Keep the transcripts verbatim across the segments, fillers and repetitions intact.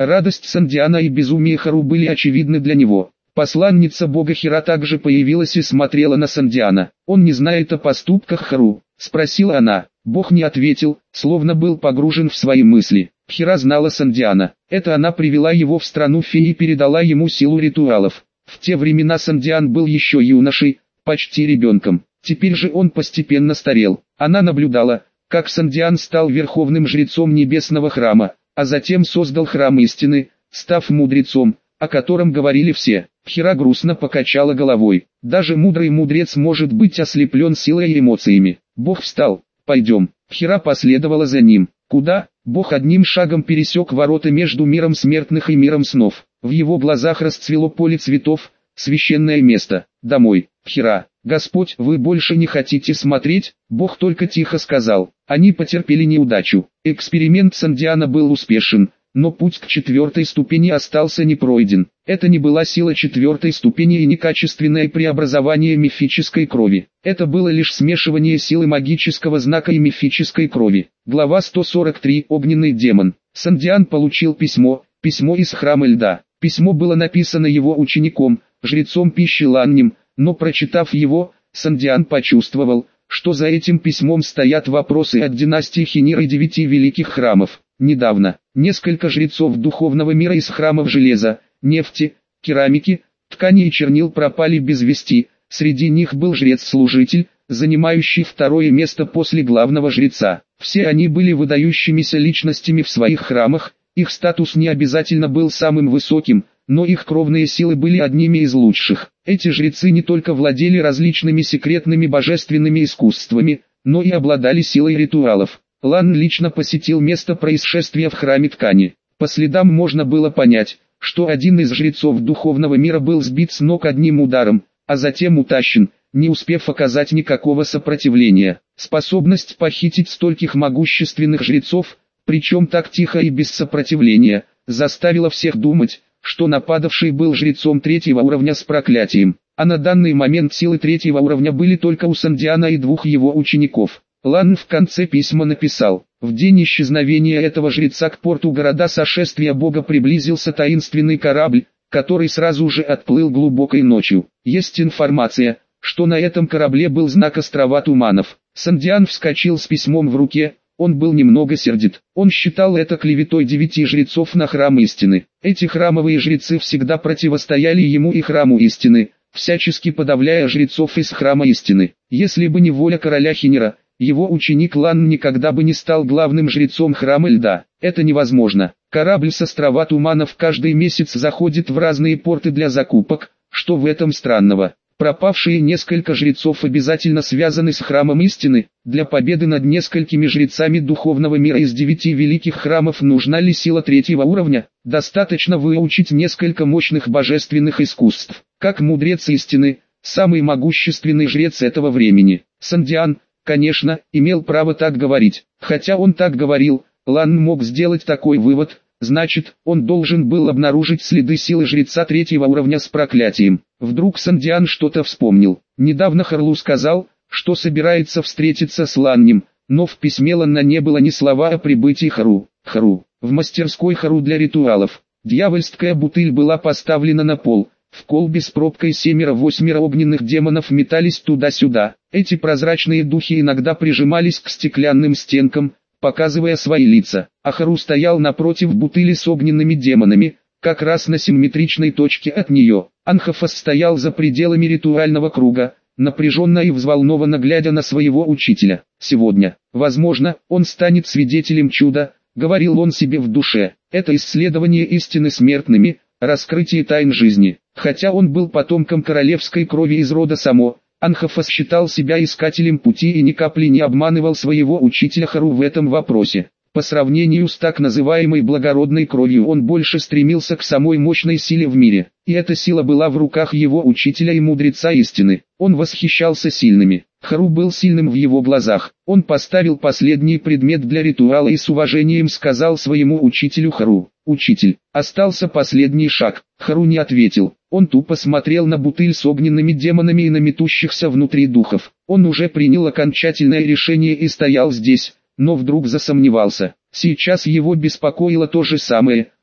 Радость Сандиана и безумие Хару были очевидны для него. Посланница бога Хира также появилась и смотрела на Сандиана. «Он не знает о поступках Хару?» — спросила она. Бог не ответил, словно был погружен в свои мысли. Хира знала Сандиана. Это она привела его в страну фей и передала ему силу ритуалов. В те времена Сандиан был еще юношей, почти ребенком. Теперь же он постепенно старел. Она наблюдала, как Сандиан стал верховным жрецом небесного храма, а затем создал храм истины, став мудрецом, о котором говорили все. Хира грустно покачала головой. Даже мудрый мудрец может быть ослеплен силой и эмоциями. Бог встал. «Пойдем». Хира последовала за ним. Куда? Бог одним шагом пересек ворота между миром смертных и миром снов. В его глазах расцвело поле цветов, священное место. «Домой, Хира». «Господь, вы больше не хотите смотреть?» Бог только тихо сказал. Они потерпели неудачу. Эксперимент Сандиана был успешен, но путь к четвертой ступени остался не пройден. Это не была сила четвертой ступени и не качественное преобразование мифической крови. Это было лишь смешивание силы магического знака и мифической крови. Глава сто сорок три. Огненный демон. Сандиан получил письмо, письмо из храма льда. Письмо было написано его учеником, жрецом пищи Ланнем, но прочитав его, Сандиан почувствовал, что за этим письмом стоят вопросы от династии Хинир и девяти великих храмов. Недавно, несколько жрецов духовного мира из храмов железа, нефти, керамики, ткани и чернил пропали без вести, среди них был жрец-служитель, занимающий второе место после главного жреца. Все они были выдающимися личностями в своих храмах, их статус не обязательно был самым высоким, но их кровные силы были одними из лучших. Эти жрецы не только владели различными секретными божественными искусствами, но и обладали силой ритуалов. Лан лично посетил место происшествия в храме ткани. По следам можно было понять, что один из жрецов духовного мира был сбит с ног одним ударом, а затем утащен, не успев оказать никакого сопротивления. Способность похитить стольких могущественных жрецов, причем так тихо и без сопротивления, заставила всех думать, что нападавший был жрецом третьего уровня с проклятием. А на данный момент силы третьего уровня были только у Сандиана и двух его учеников. Лан в конце письма написал: «В день исчезновения этого жреца к порту города сошествия Бога приблизился таинственный корабль, который сразу же отплыл глубокой ночью. Есть информация, что на этом корабле был знак острова Туманов». Сандиан вскочил с письмом в руке, он был немного сердит. Он считал это клеветой девяти жрецов на храм истины. Эти храмовые жрецы всегда противостояли ему и храму истины, всячески подавляя жрецов из храма истины. Если бы не воля короля Хинира, его ученик Лан никогда бы не стал главным жрецом храма льда. Это невозможно. Корабль с острова Туманов каждый месяц заходит в разные порты для закупок. Что в этом странного? Пропавшие несколько жрецов обязательно связаны с храмом истины. Для победы над несколькими жрецами духовного мира из девяти великих храмов нужна ли сила третьего уровня? Достаточно выучить несколько мощных божественных искусств. Как мудрец истины, самый могущественный жрец этого времени, Сандиан, конечно, имел право так говорить. Хотя он так говорил, Лан мог сделать такой вывод, значит, он должен был обнаружить следы силы жреца третьего уровня с проклятием. Вдруг Сандиан что-то вспомнил. Недавно Харлу сказал, что собирается встретиться с Ланнем, но в письме Ланна не было ни слова о прибытии Хару. Хару. В мастерской Хару для ритуалов. Дьявольская бутыль была поставлена на пол. В колбе с пробкой семеро-восьмеро огненных демонов метались туда-сюда. Эти прозрачные духи иногда прижимались к стеклянным стенкам, показывая свои лица. А Хару стоял напротив бутыли с огненными демонами, как раз на симметричной точке от нее. Анхафас стоял за пределами ритуального круга, напряженно и взволнованно глядя на своего учителя. Сегодня, возможно, он станет свидетелем чуда, говорил он себе в душе. Это исследование истины смертными, раскрытие тайн жизни. Хотя он был потомком королевской крови из рода Само, Анхафас считал себя искателем пути и ни капли не обманывал своего учителя Хару в этом вопросе. По сравнению с так называемой благородной кровью он больше стремился к самой мощной силе в мире. И эта сила была в руках его учителя и мудреца истины. Он восхищался сильными. Хару был сильным в его глазах. Он поставил последний предмет для ритуала и с уважением сказал своему учителю Хару: «Учитель, остался последний шаг». Хару не ответил. Он тупо смотрел на бутыль с огненными демонами и на метущихся внутри духов. Он уже принял окончательное решение и стоял здесь, но вдруг засомневался. Сейчас его беспокоило то же самое,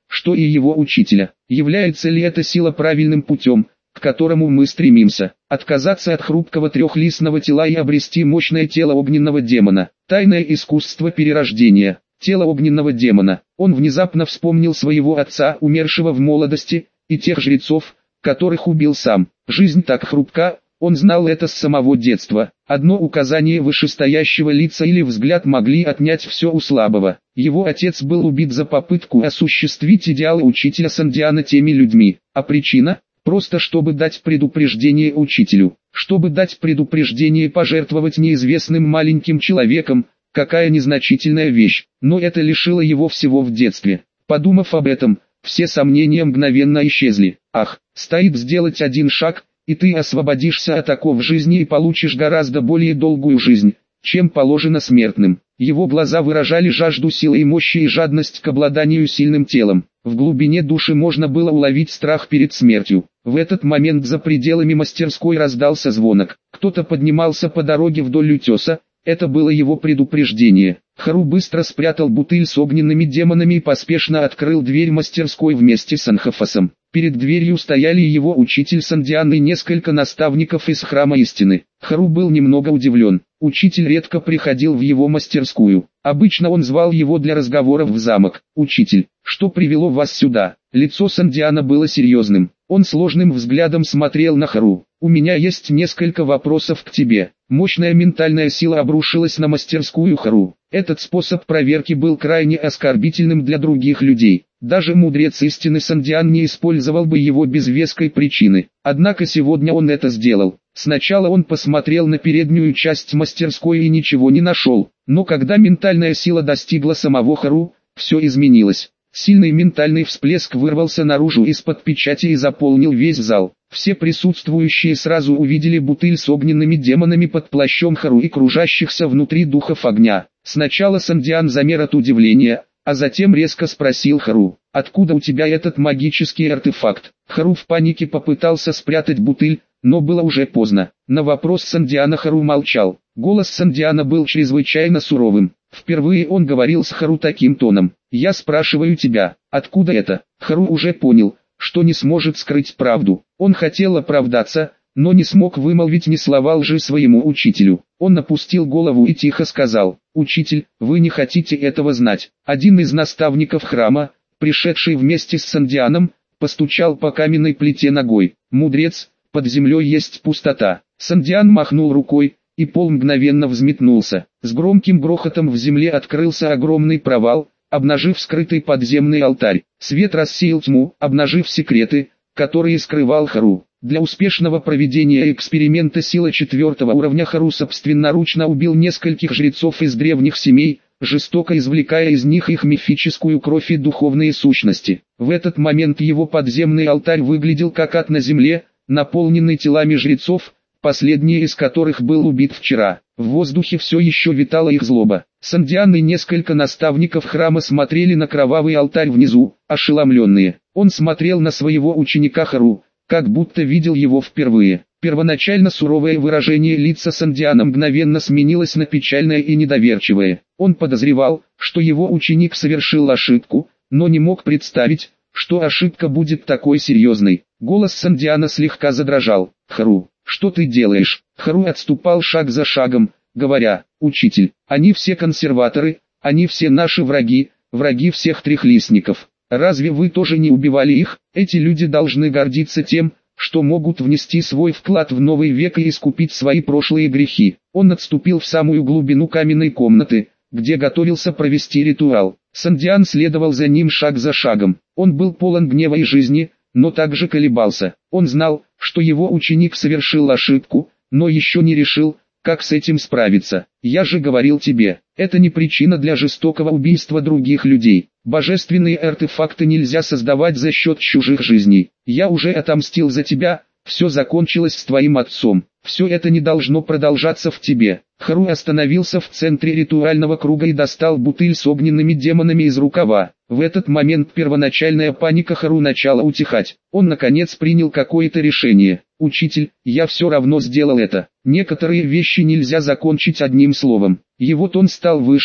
что и его учителя. Является ли эта сила правильным путем, к которому мы стремимся? Отказаться от хрупкого трехлистного тела и обрести мощное тело огненного демона. Тайное искусство перерождения. Тело огненного демона. Он внезапно вспомнил своего отца, умершего в молодости, и тех жрецов, которых убил сам. Жизнь так хрупка, он знал это с самого детства. Одно указание вышестоящего лица или взгляд могли отнять все у слабого. Его отец был убит за попытку осуществить идеалы учителя Сандиана теми людьми. А причина? Просто чтобы дать предупреждение учителю. Чтобы дать предупреждение пожертвовать неизвестным маленьким человеком. Какая незначительная вещь, но это лишило его всего в детстве. Подумав об этом, все сомнения мгновенно исчезли. Ах, стоит сделать один шаг, и ты освободишься от оков жизни и получишь гораздо более долгую жизнь, чем положено смертным. Его глаза выражали жажду силы и мощи и жадность к обладанию сильным телом. В глубине души можно было уловить страх перед смертью. В этот момент за пределами мастерской раздался звонок. Кто-то поднимался по дороге вдоль утеса. Это было его предупреждение. Хару быстро спрятал бутыль с огненными демонами и поспешно открыл дверь мастерской вместе с Анхафасом. Перед дверью стояли его учитель Сандиан и несколько наставников из Храма Истины. Хару был немного удивлен. Учитель редко приходил в его мастерскую. Обычно он звал его для разговоров в замок. «Учитель, что привело вас сюда?» Лицо Сандиана было серьезным. Он сложным взглядом смотрел на Хару. «У меня есть несколько вопросов к тебе». Мощная ментальная сила обрушилась на мастерскую Хару. Этот способ проверки был крайне оскорбительным для других людей. Даже мудрец истины Сандиан не использовал бы его без веской причины. Однако сегодня он это сделал. Сначала он посмотрел на переднюю часть мастерской и ничего не нашел. Но когда ментальная сила достигла самого Хару, все изменилось. Сильный ментальный всплеск вырвался наружу из-под печати и заполнил весь зал. Все присутствующие сразу увидели бутыль с огненными демонами под плащом Хару и кружащихся внутри духов огня. Сначала Сандиан замер от удивления, а затем резко спросил Хару: «Откуда у тебя этот магический артефакт?» Хару в панике попытался спрятать бутыль, но было уже поздно. На вопрос Сандиана Хару молчал. Голос Сандиана был чрезвычайно суровым. Впервые он говорил с Хару таким тоном. «Я спрашиваю тебя, откуда это?» Хару уже понял, что не сможет скрыть правду. Он хотел оправдаться, но не смог вымолвить ни слова лжи своему учителю. Он опустил голову и тихо сказал: «Учитель, вы не хотите этого знать». Один из наставников храма, пришедший вместе с Сандианом, постучал по каменной плите ногой. «Мудрец, под землей есть пустота». Сандиан махнул рукой, и пол мгновенно взметнулся. С громким грохотом в земле открылся огромный провал, обнажив скрытый подземный алтарь. Свет рассеял тьму, обнажив секреты, которые скрывал Хару. Для успешного проведения эксперимента сила четвертого уровня Хару собственноручно убил нескольких жрецов из древних семей, жестоко извлекая из них их мифическую кровь и духовные сущности. В этот момент его подземный алтарь выглядел как ад на земле, наполненный телами жрецов, последний из которых был убит вчера. В воздухе все еще витала их злоба. Сандиан и несколько наставников храма смотрели на кровавый алтарь внизу, ошеломленные. Он смотрел на своего ученика Хару, как будто видел его впервые. Первоначально суровое выражение лица Сандиана мгновенно сменилось на печальное и недоверчивое. Он подозревал, что его ученик совершил ошибку, но не мог представить, что ошибка будет такой серьезной. Голос Сандиана слегка задрожал. «Хару, что ты делаешь?» Хару отступал шаг за шагом, говоря: «Учитель, они все консерваторы, они все наши враги, враги всех трехлистников. Разве вы тоже не убивали их? Эти люди должны гордиться тем, что могут внести свой вклад в новый век и искупить свои прошлые грехи». Он отступил в самую глубину каменной комнаты, где готовился провести ритуал. Сандиан следовал за ним шаг за шагом. Он был полон гнева и жизни, но также колебался. Он знал, что его ученик совершил ошибку, но еще не решил, как с этим справиться. «Я же говорил тебе, это не причина для жестокого убийства других людей. Божественные артефакты нельзя создавать за счет чужих жизней. Я уже отомстил за тебя, все закончилось с твоим отцом. Все это не должно продолжаться в тебе». Хару остановился в центре ритуального круга и достал бутыль с огненными демонами из рукава. В этот момент первоначальная паника Хару начала утихать. Он наконец принял какое-то решение. «Учитель, я все равно сделал это. Некоторые вещи нельзя закончить одним словом». Его тон стал выше,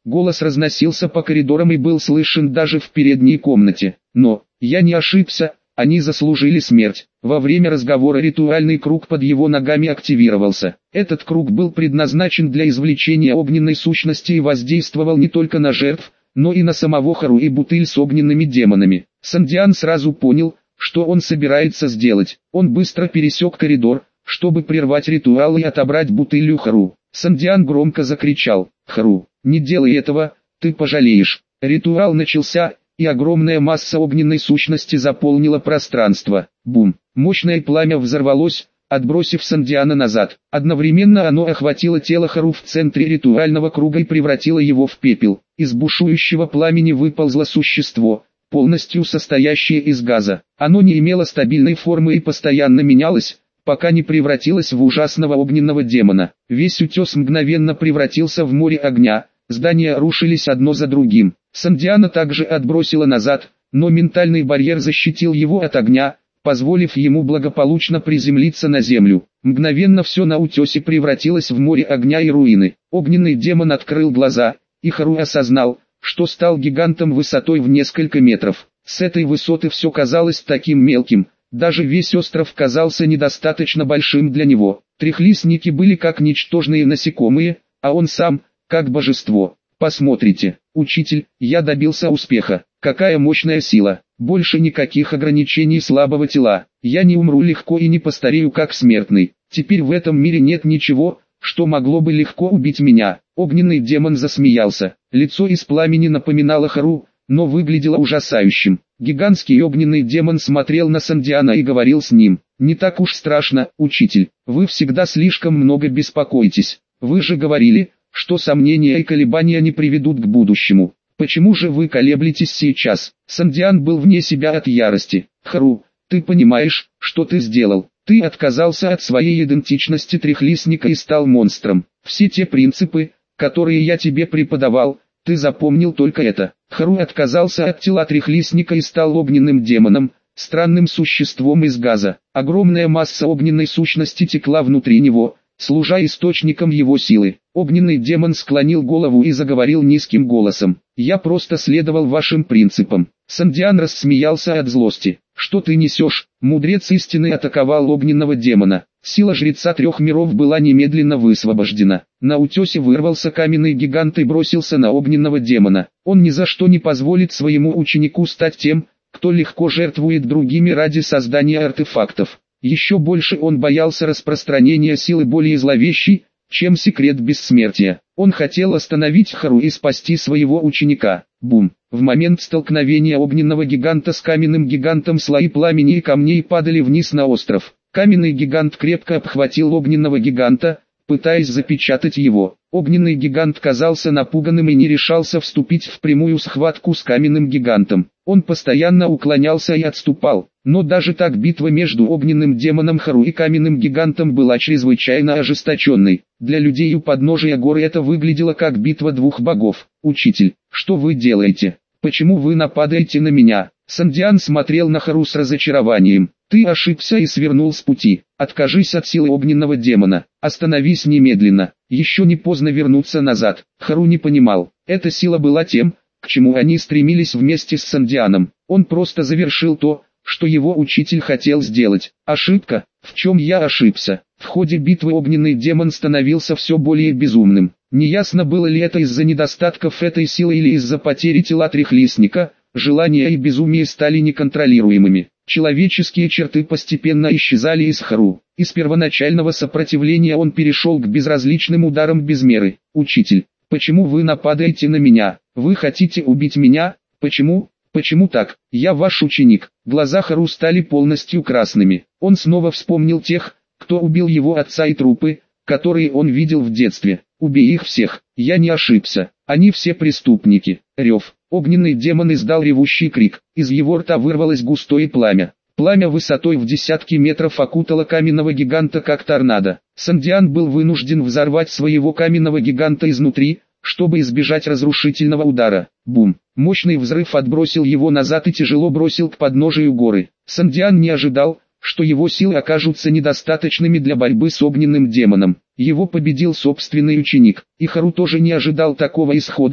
Голос разносился по коридорам и был слышен даже в передней комнате. Но, я не ошибся, они заслужили смерть. Во время разговора ритуальный круг под его ногами активировался. Этот круг был предназначен для извлечения огненной сущности и воздействовал не только на жертв, но и на самого Хару и бутыль с огненными демонами. Сандиан сразу понял, что он собирается сделать. Он быстро пересек коридор, чтобы прервать ритуал и отобрать бутыль у Хару. Сандиан громко закричал: «Хару, не делай этого, ты пожалеешь». Ритуал начался, и огромная масса огненной сущности заполнила пространство. Бум! Мощное пламя взорвалось, отбросив Сандиана назад. Одновременно оно охватило тело Хару в центре ритуального круга и превратило его в пепел. Из бушующего пламени выползло существо, полностью состоящее из газа. Оно не имело стабильной формы и постоянно менялось, пока не превратилось в ужасного огненного демона. Весь утес мгновенно превратился в море огня, здания рушились одно за другим. Сандиана также отбросило назад, но ментальный барьер защитил его от огня, позволив ему благополучно приземлиться на землю. Мгновенно все на утесе превратилось в море огня и руины. Огненный демон открыл глаза, и Хару осознал, что стал гигантом высотой в несколько метров. С этой высоты все казалось таким мелким, даже весь остров казался недостаточно большим для него. Трехлистники были как ничтожные насекомые, а он сам, как божество. Посмотрите, учитель, я добился успеха. Какая мощная сила, больше никаких ограничений слабого тела. Я не умру легко и не постарею как смертный. Теперь в этом мире нет ничего, что могло бы легко убить меня. Огненный демон засмеялся. Лицо из пламени напоминало Хару, но выглядело ужасающим. Гигантский огненный демон смотрел на Сандиана и говорил с ним: «Не так уж страшно, учитель, вы всегда слишком много беспокоитесь. Вы же говорили, что сомнения и колебания не приведут к будущему. Почему же вы колеблетесь сейчас?» Сандиан был вне себя от ярости. «Хару, ты понимаешь, что ты сделал? Ты отказался от своей идентичности трехлистника и стал монстром. Все те принципы, которые я тебе преподавал, ты запомнил только это». Хару отказался от тела трехлистника и стал огненным демоном, странным существом из газа. Огромная масса огненной сущности текла внутри него, служа источником его силы. Огненный демон склонил голову и заговорил низким голосом: «Я просто следовал вашим принципам». Сандиан рассмеялся от злости. «Что ты несешь?» Мудрец истины атаковал огненного демона. Сила жреца трех миров была немедленно высвобождена. На утесе вырвался каменный гигант и бросился на огненного демона. Он ни за что не позволит своему ученику стать тем, кто легко жертвует другими ради создания артефактов. Еще больше он боялся распространения силы более зловещей, чем секрет бессмертия. Он хотел остановить Хару и спасти своего ученика. Бум! В момент столкновения огненного гиганта с каменным гигантом слои пламени и камней падали вниз на остров. Каменный гигант крепко обхватил огненного гиганта, пытаясь запечатать его. Огненный гигант казался напуганным и не решался вступить в прямую схватку с каменным гигантом. Он постоянно уклонялся и отступал, но даже так битва между огненным демоном Хару и каменным гигантом была чрезвычайно ожесточенной. Для людей у подножия горы это выглядело как битва двух богов. «Учитель, что вы делаете? Почему вы нападаете на меня?» Сандиан смотрел на Хару с разочарованием. «Ты ошибся и свернул с пути. Откажись от силы огненного демона. Остановись немедленно. Еще не поздно вернуться назад». Хару не понимал. Эта сила была тем, к чему они стремились вместе с Сандианом. Он просто завершил то, что его учитель хотел сделать. Ошибка? В чем я ошибся? В ходе битвы огненный демон становился все более безумным. Неясно, было ли это из-за недостатков этой силы или из-за потери тела трехлистника. Желания и безумие стали неконтролируемыми. Человеческие черты постепенно исчезали из Хару. Из первоначального сопротивления он перешел к безразличным ударам без меры. «Учитель, почему вы нападаете на меня? Вы хотите убить меня? Почему? Почему так? Я ваш ученик». Глаза Хару стали полностью красными. Он снова вспомнил тех, кто убил его отца, и трупы, которые он видел в детстве. «Убей их всех, я не ошибся. Они все преступники». Рев. Огненный демон издал ревущий крик. Из его рта вырвалось густое пламя. Пламя высотой в десятки метров окутало каменного гиганта как торнадо. Сандиан был вынужден взорвать своего каменного гиганта изнутри, чтобы избежать разрушительного удара. Бум! Мощный взрыв отбросил его назад и тяжело бросил к подножию горы. Сандиан не ожидал, что его силы окажутся недостаточными для борьбы с огненным демоном. Его победил собственный ученик. И Хару тоже не ожидал такого исхода,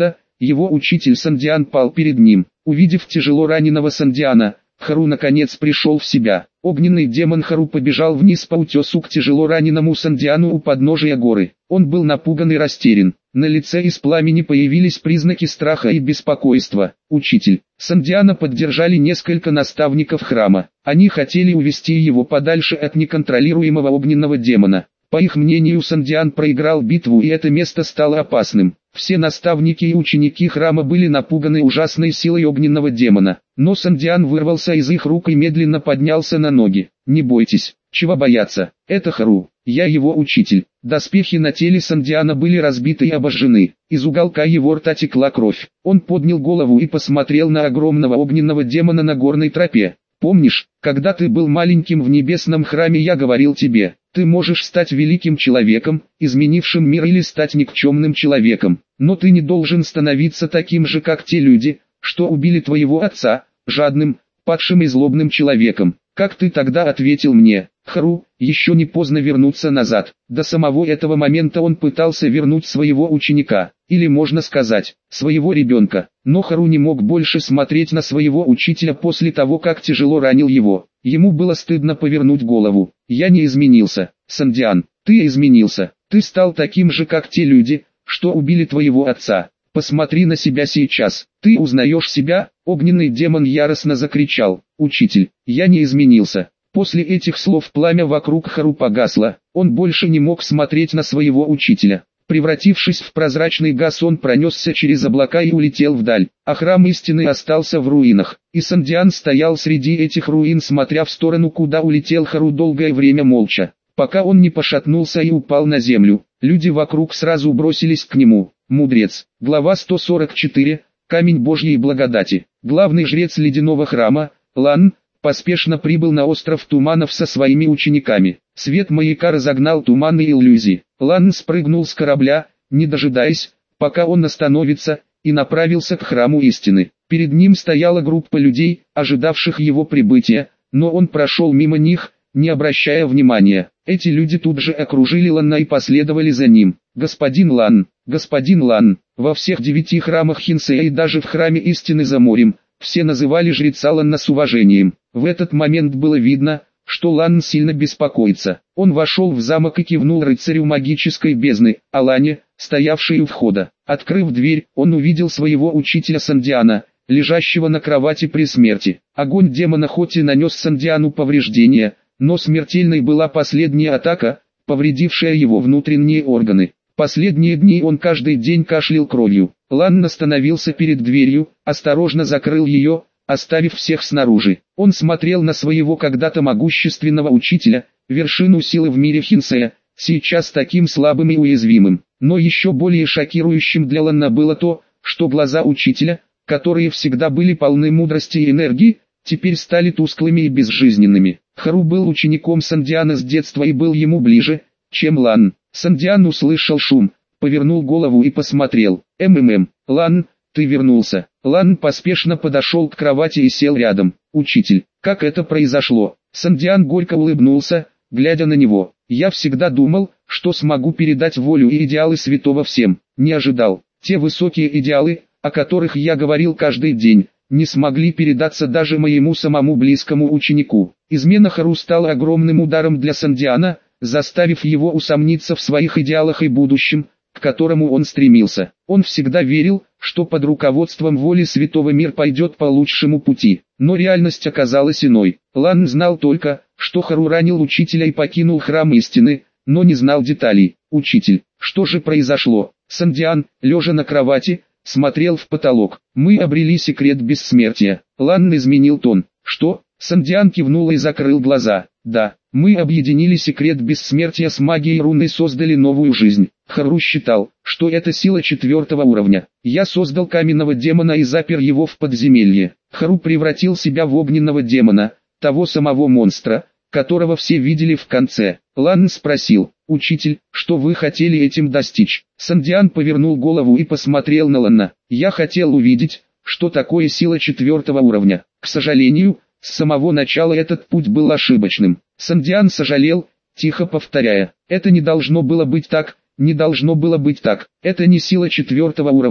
Его учитель Сандиан пал перед ним. Увидев тяжело раненого Сандиана, Хару наконец пришел в себя. Огненный демон Хару побежал вниз по утесу к тяжело раненому Сандиану у подножия горы. Он был напуган и растерян. На лице из пламени появились признаки страха и беспокойства. Учитель Сандиана поддержали несколько наставников храма. Они хотели увести его подальше от неконтролируемого огненного демона. По их мнению, Сандиан проиграл битву, и это место стало опасным. Все наставники и ученики храма были напуганы ужасной силой огненного демона. Но Сандиан вырвался из их рук и медленно поднялся на ноги. «Не бойтесь, чего бояться, это Хару, я его учитель». Доспехи на теле Сандиана были разбиты и обожжены. Из уголка его рта текла кровь. Он поднял голову и посмотрел на огромного огненного демона на горной тропе. «Помнишь, когда ты был маленьким в небесном храме, я говорил тебе, ты можешь стать великим человеком, изменившим мир, или стать никчемным человеком, но ты не должен становиться таким же, как те люди, что убили твоего отца, жадным, падшим и злобным человеком. Как ты тогда ответил мне, Хару, еще не поздно вернуться назад». До самого этого момента он пытался вернуть своего ученика, или можно сказать, своего ребенка, но Хару не мог больше смотреть на своего учителя после того, как тяжело ранил его. Ему было стыдно повернуть голову. «Я не изменился, Сандиан, ты изменился, ты стал таким же, как те люди, что убили твоего отца. Посмотри на себя сейчас, ты узнаешь себя?» Огненный демон яростно закричал. «Учитель, я не изменился». После этих слов пламя вокруг Хару погасло, он больше не мог смотреть на своего учителя. Превратившись в прозрачный газ, он пронесся через облака и улетел вдаль, а храм истины остался в руинах. И Сандиан стоял среди этих руин, смотря в сторону, куда улетел Хару, долгое время молча, пока он не пошатнулся и упал на землю. Люди вокруг сразу бросились к нему. Мудрец. Глава сто сорок четыре. Камень Божьей благодати. Главный жрец ледяного храма, Лан, поспешно прибыл на остров Туманов со своими учениками. Свет маяка разогнал туманы и иллюзии. Лан спрыгнул с корабля, не дожидаясь, пока он остановится, и направился к храму истины. Перед ним стояла группа людей, ожидавших его прибытия, но он прошел мимо них, не обращая внимания. Эти люди тут же окружили Лана и последовали за ним. «Господин Лан, господин Лан». Во всех девяти храмах Хинсея и даже в храме истины за морем, все называли жреца Ланна с уважением. В этот момент было видно, что Лан сильно беспокоится. Он вошел в замок и кивнул рыцарю магической бездны, Алане, стоявшей у входа. Открыв дверь, он увидел своего учителя Сандиана, лежащего на кровати при смерти. Огонь демона хоть и нанес Сандиану повреждения, но смертельной была последняя атака, повредившая его внутренние органы. Последние дни он каждый день кашлял кровью. Лан остановился перед дверью, осторожно закрыл ее, оставив всех снаружи. Он смотрел на своего когда-то могущественного учителя, вершину силы в мире Хинсея, сейчас таким слабым и уязвимым. Но еще более шокирующим для Лана было то, что глаза учителя, которые всегда были полны мудрости и энергии, теперь стали тусклыми и безжизненными. Хару был учеником Сандиана с детства и был ему ближе, чем Лан. Сандиан услышал шум, повернул голову и посмотрел. «МММ, Лан, ты вернулся». Лан поспешно подошел к кровати и сел рядом. «Учитель, как это произошло?» Сандиан горько улыбнулся, глядя на него. «Я всегда думал, что смогу передать волю и идеалы святого всем. Не ожидал. Те высокие идеалы, о которых я говорил каждый день, не смогли передаться даже моему самому близкому ученику». Измена Хару стала огромным ударом для Сандиана, заставив его усомниться в своих идеалах и будущем, к которому он стремился. Он всегда верил, что под руководством воли святого мир пойдет по лучшему пути, но реальность оказалась иной. Лан знал только, что Хару ранил учителя и покинул храм истины, но не знал деталей. «Учитель, что же произошло?» Сандиан, лежа на кровати, смотрел в потолок. «Мы обрели секрет бессмертия». Лан изменил тон. «Что?» Сандиан кивнул и закрыл глаза. «Да, мы объединили секрет бессмертия с магией руны и создали новую жизнь». Хару считал, что это сила четвертого уровня. «Я создал каменного демона и запер его в подземелье». Хару превратил себя в огненного демона, того самого монстра, которого все видели в конце. Лан спросил: «Учитель, что вы хотели этим достичь?» Сандиан повернул голову и посмотрел на Лана. «Я хотел увидеть, что такое сила четвертого уровня. К сожалению, с самого начала этот путь был ошибочным». Сандиан сожалел, тихо повторяя: «Это не должно было быть так, не должно было быть так. Это не сила четвертого уровня,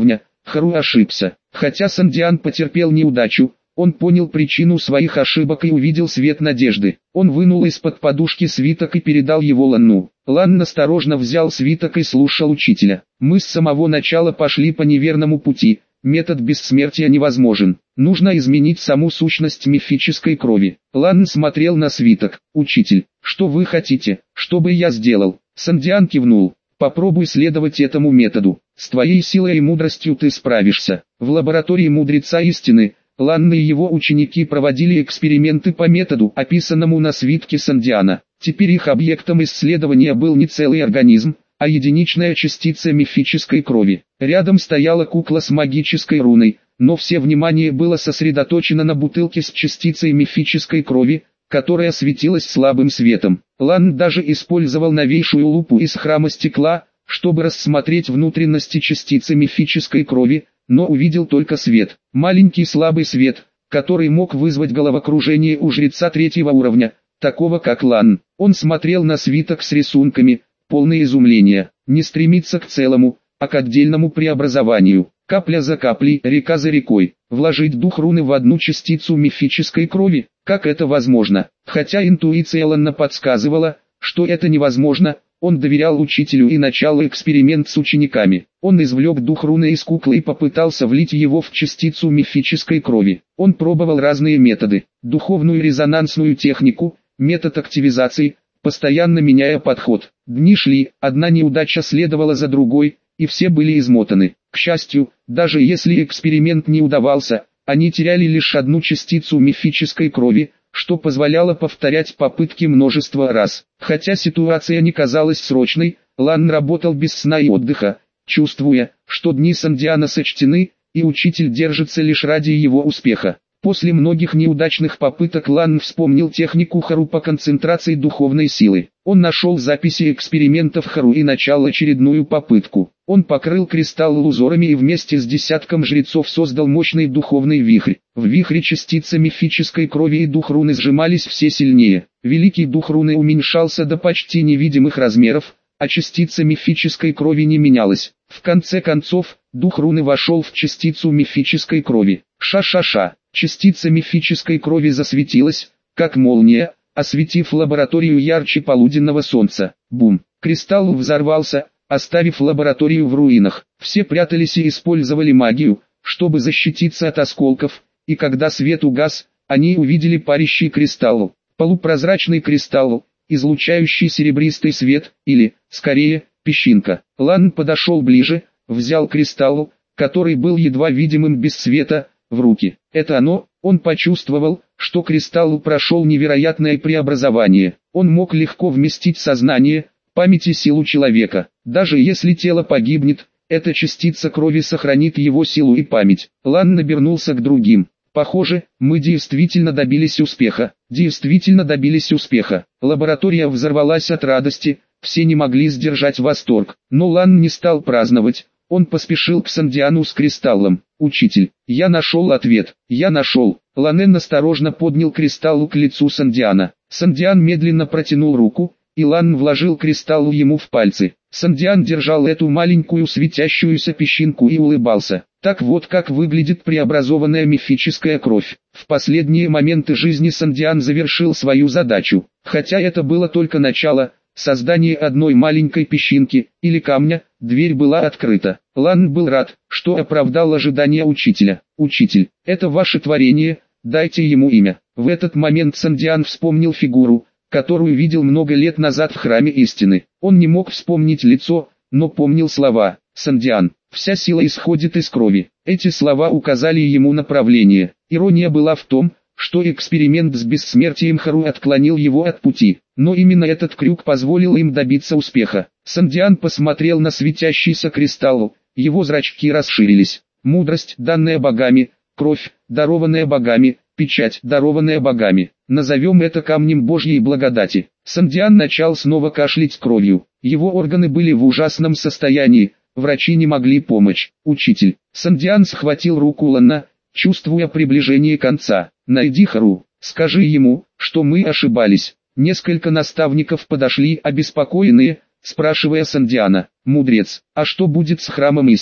Хару ошибся. Хотя Сандиан потерпел неудачу, он понял причину своих ошибок и увидел свет надежды. Он вынул из-под подушки свиток и передал его Ланну. Лан осторожно взял свиток и слушал учителя. Мы с самого начала пошли по неверному пути. Метод бессмертия невозможен. Нужно изменить саму сущность мифической крови. Лан смотрел на свиток. Учитель, что вы хотите, чтобы я сделал? Сандиан кивнул. Попробуй следовать этому методу. С твоей силой и мудростью ты справишься. В лаборатории мудреца истины Лан и его ученики проводили эксперименты по методу, описанному на свитке Сандиана. Теперь их объектом исследования был не целый организм, а единичная частица мифической крови. Рядом стояла кукла с магической руной, но все внимание было сосредоточено на бутылке с частицей мифической крови, которая светилась слабым светом. Лан даже использовал новейшую лупу из храма стекла, чтобы рассмотреть внутренности частицы мифической крови, но увидел только свет. Маленький слабый свет, который мог вызвать головокружение у жреца третьего уровня, такого как Лан. Он смотрел на свиток с рисунками, полный изумления. Не стремиться к целому, а к отдельному преобразованию. Капля за каплей, река за рекой. Вложить дух руны в одну частицу мифической крови. Как это возможно? Хотя интуиция Ланна подсказывала, что это невозможно, он доверял учителю и начал эксперимент с учениками. Он извлек дух руны из куклы и попытался влить его в частицу мифической крови. Он пробовал разные методы, духовную резонансную технику, метод активизации, постоянно меняя подход. Дни шли, одна неудача следовала за другой, и все были измотаны. К счастью, даже если эксперимент не удавался, они теряли лишь одну частицу мифической крови, что позволяло повторять попытки множество раз. Хотя ситуация не казалась срочной, Лан работал без сна и отдыха, чувствуя, что дни Сандиана сочтены, и учитель держится лишь ради его успеха. После многих неудачных попыток Лан вспомнил технику Хару по концентрации духовной силы. Он нашел записи экспериментов Хару и начал очередную попытку. Он покрыл кристалл узорами и вместе с десятком жрецов создал мощный духовный вихрь. В вихре частицы мифической крови и дух руны сжимались все сильнее. Великий дух руны уменьшался до почти невидимых размеров, а частица мифической крови не менялась. В конце концов, дух руны вошел в частицу мифической крови. Ша-ша-ша. Частица мифической крови засветилась, как молния, осветив лабораторию ярче полуденного солнца. Бум! Кристалл взорвался, оставив лабораторию в руинах. Все прятались и использовали магию, чтобы защититься от осколков, и когда свет угас, они увидели парящий кристалл. Полупрозрачный кристалл, излучающий серебристый свет, или, скорее, песчинка. Лан подошел ближе, взял кристалл, который был едва видимым без света, в руки. Это оно, он почувствовал, что кристалл прошел невероятное преобразование. Он мог легко вместить сознание, память и силу человека. Даже если тело погибнет, эта частица крови сохранит его силу и память. Лан набернулся к другим. Похоже, мы действительно добились успеха. Действительно добились успеха. Лаборатория взорвалась от радости, все не могли сдержать восторг. Но Лан не стал праздновать. Он поспешил к Сандиану с кристаллом. «Учитель, я нашел ответ, я нашел». Ланен осторожно поднял кристалл к лицу Сандиана. Сандиан медленно протянул руку, и Лан вложил кристалл ему в пальцы. Сандиан держал эту маленькую светящуюся песчинку и улыбался. Так вот как выглядит преобразованная мифическая кровь. В последние моменты жизни Сандиан завершил свою задачу. Хотя это было только начало, создание одной маленькой песчинки, или камня, дверь была открыта. Лан был рад, что оправдал ожидания учителя. «Учитель, это ваше творение, дайте ему имя». В этот момент Сандиан вспомнил фигуру, которую видел много лет назад в храме истины. Он не мог вспомнить лицо, но помнил слова. «Сандиан, вся сила исходит из крови». Эти слова указали ему направление. Ирония была в том, что эксперимент с бессмертием Хару отклонил его от пути. Но именно этот крюк позволил им добиться успеха. Сандиан посмотрел на светящийся кристалл, его зрачки расширились. Мудрость, данная богами, кровь, дарованная богами, печать, дарованная богами. Назовем это камнем Божьей благодати. Сандиан начал снова кашлять кровью. Его органы были в ужасном состоянии, врачи не могли помочь. «Учитель». Сандиан схватил руку Ланна, чувствуя приближение конца. «Найди Хару, скажи ему, что мы ошибались». Несколько наставников подошли обеспокоенные, спрашивая Сандиана: «Мудрец, а что будет с храмом истины?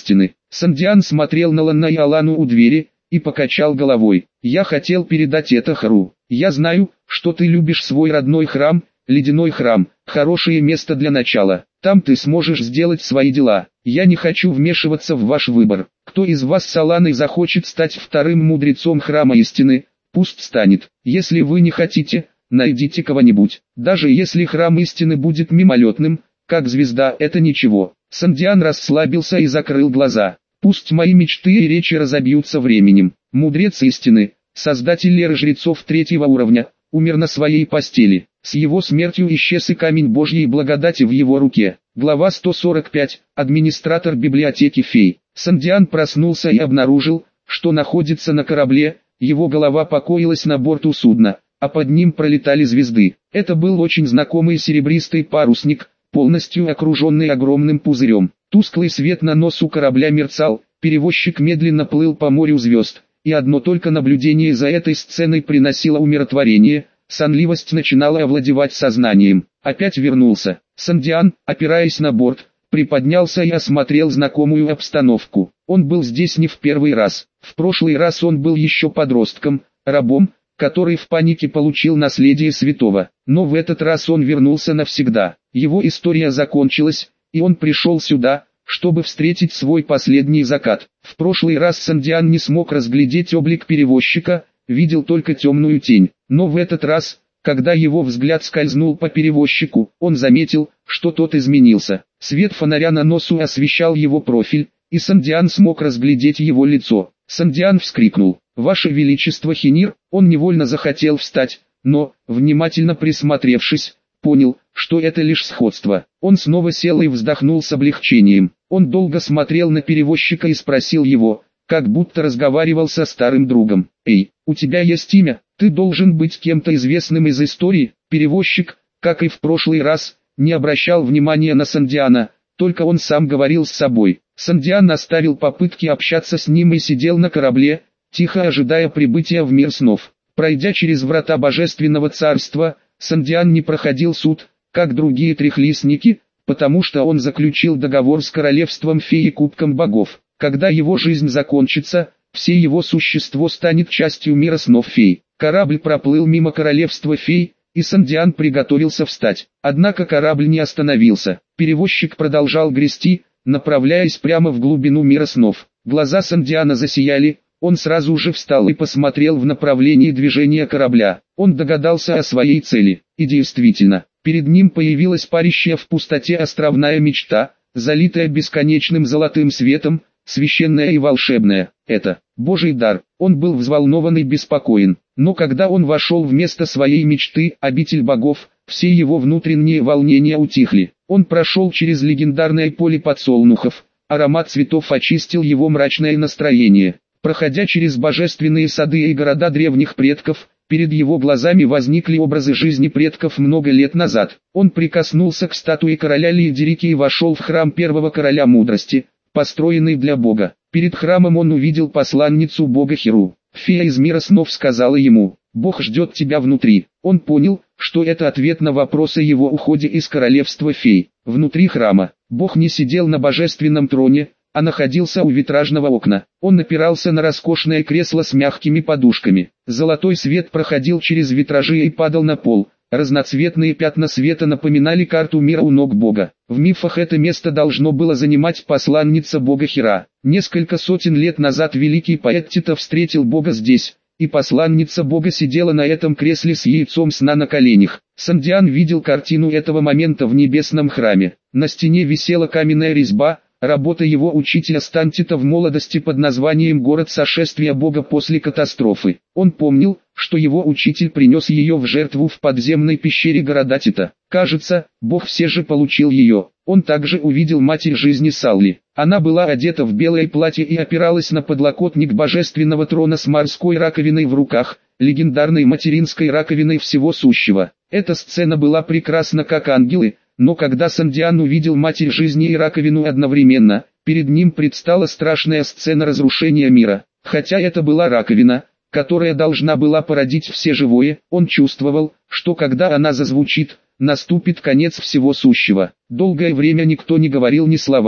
Сандиан смотрел на Ланна и Алану у двери и покачал головой. «Я хотел передать это Хару. Я знаю, что ты любишь свой родной храм, ледяной храм, хорошее место для начала. Там ты сможешь сделать свои дела. Я не хочу вмешиваться в ваш выбор. Кто из вас с Аланой захочет стать вторым мудрецом храма истины, пусть станет. Если вы не хотите, найдите кого-нибудь. Даже если храм истины будет мимолетным, как звезда, это ничего». Сандиан расслабился и закрыл глаза. «Пусть мои мечты и речи разобьются временем. Мудрец истины, создатель эры жрецов третьего уровня, умер на своей постели. С его смертью исчез и камень Божьей благодати в его руке». Глава сто сорок пять. Администратор библиотеки фей. Сандиан проснулся и обнаружил, что находится на корабле. Его голова покоилась на борту судна, а под ним пролетали звезды. Это был очень знакомый серебристый парусник, полностью окруженный огромным пузырем. Тусклый свет на носу корабля мерцал, перевозчик медленно плыл по морю звезд, и одно только наблюдение за этой сценой приносило умиротворение. Сонливость начинала овладевать сознанием. Опять вернулся. Сандиан, опираясь на борт, приподнялся и осмотрел знакомую обстановку. Он был здесь не в первый раз. В прошлый раз он был еще подростком, рабом, который в панике получил наследие святого. Но в этот раз он вернулся навсегда. Его история закончилась, и он пришел сюда, чтобы встретить свой последний закат. В прошлый раз Сандиан не смог разглядеть облик перевозчика, видел только темную тень. Но в этот раз, когда его взгляд скользнул по перевозчику, он заметил, что тот изменился. Свет фонаря на носу освещал его профиль, и Сандиан смог разглядеть его лицо. Сандиан вскрикнул: «Ваше Величество Хинир!» Он невольно захотел встать, но, внимательно присмотревшись, понял, что это лишь сходство. Он снова сел и вздохнул с облегчением. Он долго смотрел на перевозчика и спросил его, как будто разговаривал со старым другом: «Эй, у тебя есть имя? Ты должен быть кем-то известным из истории». Перевозчик, как и в прошлый раз, не обращал внимания на Сандиана, только он сам говорил с собой. Сандиан оставил попытки общаться с ним и сидел на корабле, тихо ожидая прибытия в мир снов. Пройдя через врата Божественного Царства, Сандиан не проходил суд, как другие трехлистники, потому что он заключил договор с королевством фей и кубком богов. Когда его жизнь закончится, все его существо станет частью мира снов фей. Корабль проплыл мимо королевства фей, и Сандиан приготовился встать. Однако корабль не остановился. Перевозчик продолжал грести, направляясь прямо в глубину мира снов. Глаза Сандиана засияли, он сразу же встал и посмотрел в направлении движения корабля. Он догадался о своей цели. И действительно, перед ним появилась парящая в пустоте островная мечта, залитая бесконечным золотым светом, священная и волшебная. Это Божий дар. Он был взволнован и беспокоен. Но когда он вошел в место своей мечты, обитель богов, все его внутренние волнения утихли. Он прошел через легендарное поле подсолнухов. Аромат цветов очистил его мрачное настроение. Проходя через божественные сады и города древних предков, перед его глазами возникли образы жизни предков много лет назад. Он прикоснулся к статуе короля Лидерики и вошел в храм первого короля мудрости, построенный для бога. Перед храмом он увидел посланницу бога Херу. Фея из мира снов сказала ему: «Бог ждет тебя внутри». Он понял, что это ответ на вопрос о его уходе из королевства фей. Внутри храма, Бог не сидел на божественном троне, а находился у витражного окна. Он опирался на роскошное кресло с мягкими подушками. Золотой свет проходил через витражи и падал на пол. Разноцветные пятна света напоминали карту мира у ног Бога. В мифах это место должно было занимать посланница бога Хера. Несколько сотен лет назад великий поэт Тито встретил Бога здесь, и посланница Бога сидела на этом кресле с яйцом сна на коленях. Сандиан видел картину этого момента в небесном храме. На стене висела каменная резьба, работа его учителя Стантита в молодости под названием «Город сошествия Бога после катастрофы». Он помнил, что его учитель принес ее в жертву в подземной пещере города Тита. Кажется, Бог все же получил ее. Он также увидел матерь жизни Салли. Она была одета в белое платье и опиралась на подлокотник божественного трона с морской раковиной в руках, легендарной материнской раковиной всего сущего. Эта сцена была прекрасна как ангелы, но когда Сандиан увидел матерь жизни и раковину одновременно, перед ним предстала страшная сцена разрушения мира. Хотя это была раковина, которая должна была породить все живое, он чувствовал, что когда она зазвучит, наступит конец всего сущего. Долгое время никто не говорил ни слова.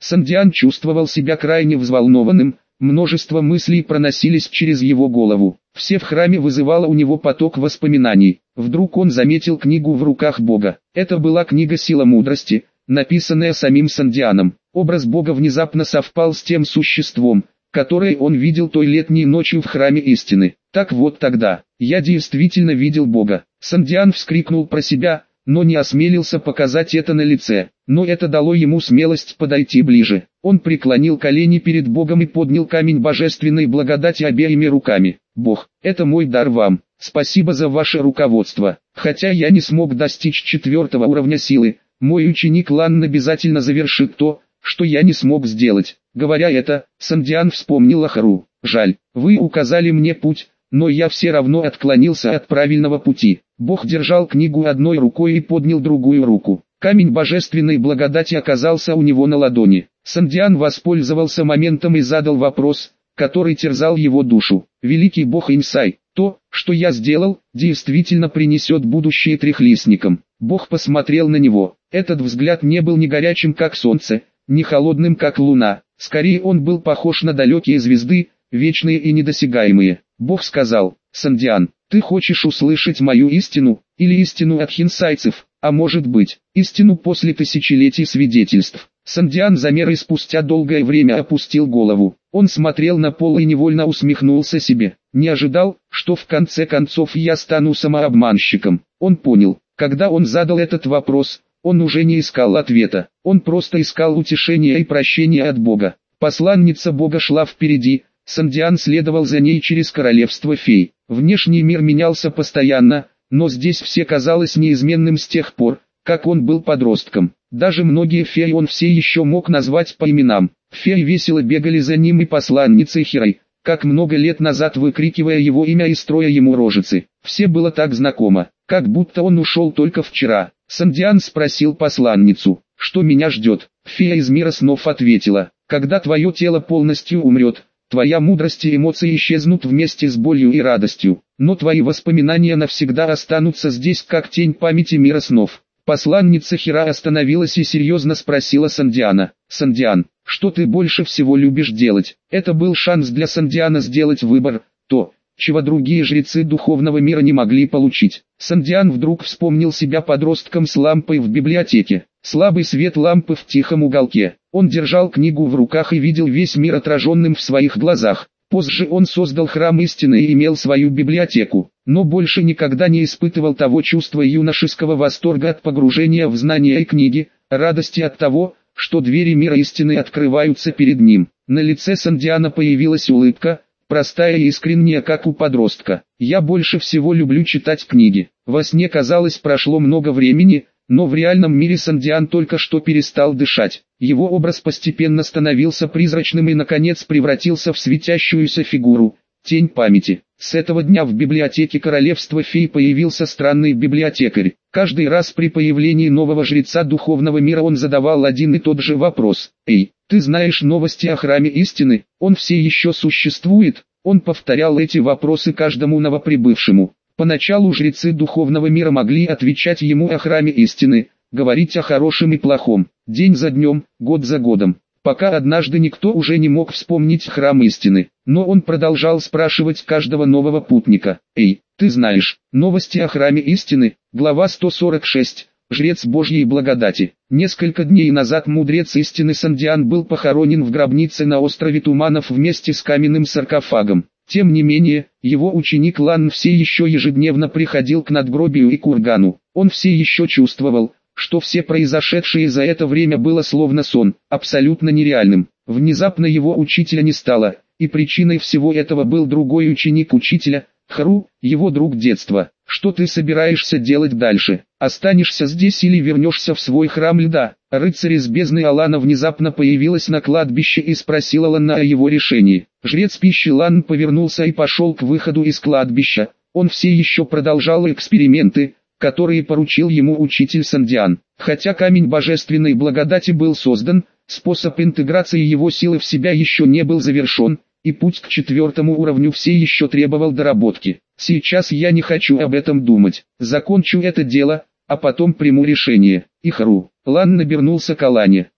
Сандиан чувствовал себя крайне взволнованным, множество мыслей проносились через его голову. Все в храме вызывало у него поток воспоминаний. Вдруг он заметил книгу в руках Бога. Это была книга «Сила мудрости», написанная самим Сандианом. Образ Бога внезапно совпал с тем существом, которое он видел той летней ночью в храме истины. Так вот тогда, я действительно видел Бога. Сандиан вскрикнул про себя, но не осмелился показать это на лице. Но это дало ему смелость подойти ближе. Он преклонил колени перед Богом и поднял камень божественной благодати обеими руками. «Бог, это мой дар вам. Спасибо за ваше руководство. Хотя я не смог достичь четвертого уровня силы, мой ученик Лан обязательно завершит то, что я не смог сделать». Говоря это, Сандиан вспомнил о Хару. «Жаль, вы указали мне путь, но я все равно отклонился от правильного пути». Бог держал книгу одной рукой и поднял другую руку. Камень божественной благодати оказался у него на ладони. Сандиан воспользовался моментом и задал вопрос, который терзал его душу. «Великий Бог Инсай, то, что я сделал, действительно принесет будущее трехлистникам». Бог посмотрел на него. Этот взгляд не был ни горячим, как солнце, ни холодным, как луна. Скорее он был похож на далекие звезды, вечные и недосягаемые. Бог сказал: «Сандиан, ты хочешь услышать мою истину, или истину от хинсайцев, а может быть, истину после тысячелетий свидетельств?» Сандиан замер и спустя долгое время опустил голову. Он смотрел на пол и невольно усмехнулся себе. Не ожидал, что в конце концов я стану самообманщиком. Он понял, когда он задал этот вопрос, он уже не искал ответа. Он просто искал утешения и прощения от Бога. Посланница Бога шла впереди, Сандиан следовал за ней через королевство фей. Внешний мир менялся постоянно, но здесь все казалось неизменным с тех пор, как он был подростком. Даже многие феи он все еще мог назвать по именам. Феи весело бегали за ним и посланницей Хирой, как много лет назад выкрикивая его имя и строя ему рожицы. Все было так знакомо, как будто он ушел только вчера. Сандиан спросил посланницу: «Что меня ждет?» Фея из мира снов ответила: «Когда твое тело полностью умрет, твоя мудрость и эмоции исчезнут вместе с болью и радостью, но твои воспоминания навсегда останутся здесь, как тень памяти мира снов». Посланница Хира остановилась и серьезно спросила Сандиана: «Сандиан, что ты больше всего любишь делать?» Это был шанс для Сандиана сделать выбор, то, чего другие жрецы духовного мира не могли получить. Сандиан вдруг вспомнил себя подростком с лампой в библиотеке. Слабый свет лампы в тихом уголке. Он держал книгу в руках и видел весь мир отраженным в своих глазах. Позже он создал храм истины и имел свою библиотеку, но больше никогда не испытывал того чувства юношеского восторга от погружения в знания и книги, радости от того, что двери мира истины открываются перед ним. На лице Сандиана появилась улыбка, простая и искренняя, как у подростка. «Я больше всего люблю читать книги». Во сне казалось, прошло много времени, но в реальном мире Сандиан только что перестал дышать. Его образ постепенно становился призрачным и наконец превратился в светящуюся фигуру, тень памяти. С этого дня в библиотеке королевства фей появился странный библиотекарь. Каждый раз при появлении нового жреца духовного мира он задавал один и тот же вопрос: «Эй, ты знаешь новости о храме истины? Он все еще существует?» Он повторял эти вопросы каждому новоприбывшему. Поначалу жрецы духовного мира могли отвечать ему о храме истины, говорить о хорошем и плохом, день за днем, год за годом, пока однажды никто уже не мог вспомнить храм истины. Но он продолжал спрашивать каждого нового путника: «Эй, ты знаешь новости о храме истины?» Глава сто сорок шесть. Жрец Божьей благодати. Несколько дней назад мудрец истины Сандиан был похоронен в гробнице на острове Туманов вместе с каменным саркофагом. Тем не менее, его ученик Лан все еще ежедневно приходил к надгробию и кургану. Он все еще чувствовал, что все произошедшее за это время было словно сон, абсолютно нереальным. Внезапно его учителя не стало, и причиной всего этого был другой ученик учителя, Хару, его друг детства. «Что ты собираешься делать дальше? Останешься здесь или вернешься в свой храм льда?» Рыцарь из бездны Алана внезапно появилась на кладбище и спросила Лана о его решении. Жрец пищи Лан повернулся и пошел к выходу из кладбища. Он все еще продолжал эксперименты, которые поручил ему учитель Сандиан. Хотя камень божественной благодати был создан, способ интеграции его силы в себя еще не был завершен, и путь к четвертому уровню все еще требовал доработки. «Сейчас я не хочу об этом думать. Закончу это дело, а потом приму решение». И Хару. Лан набернулся к Алане.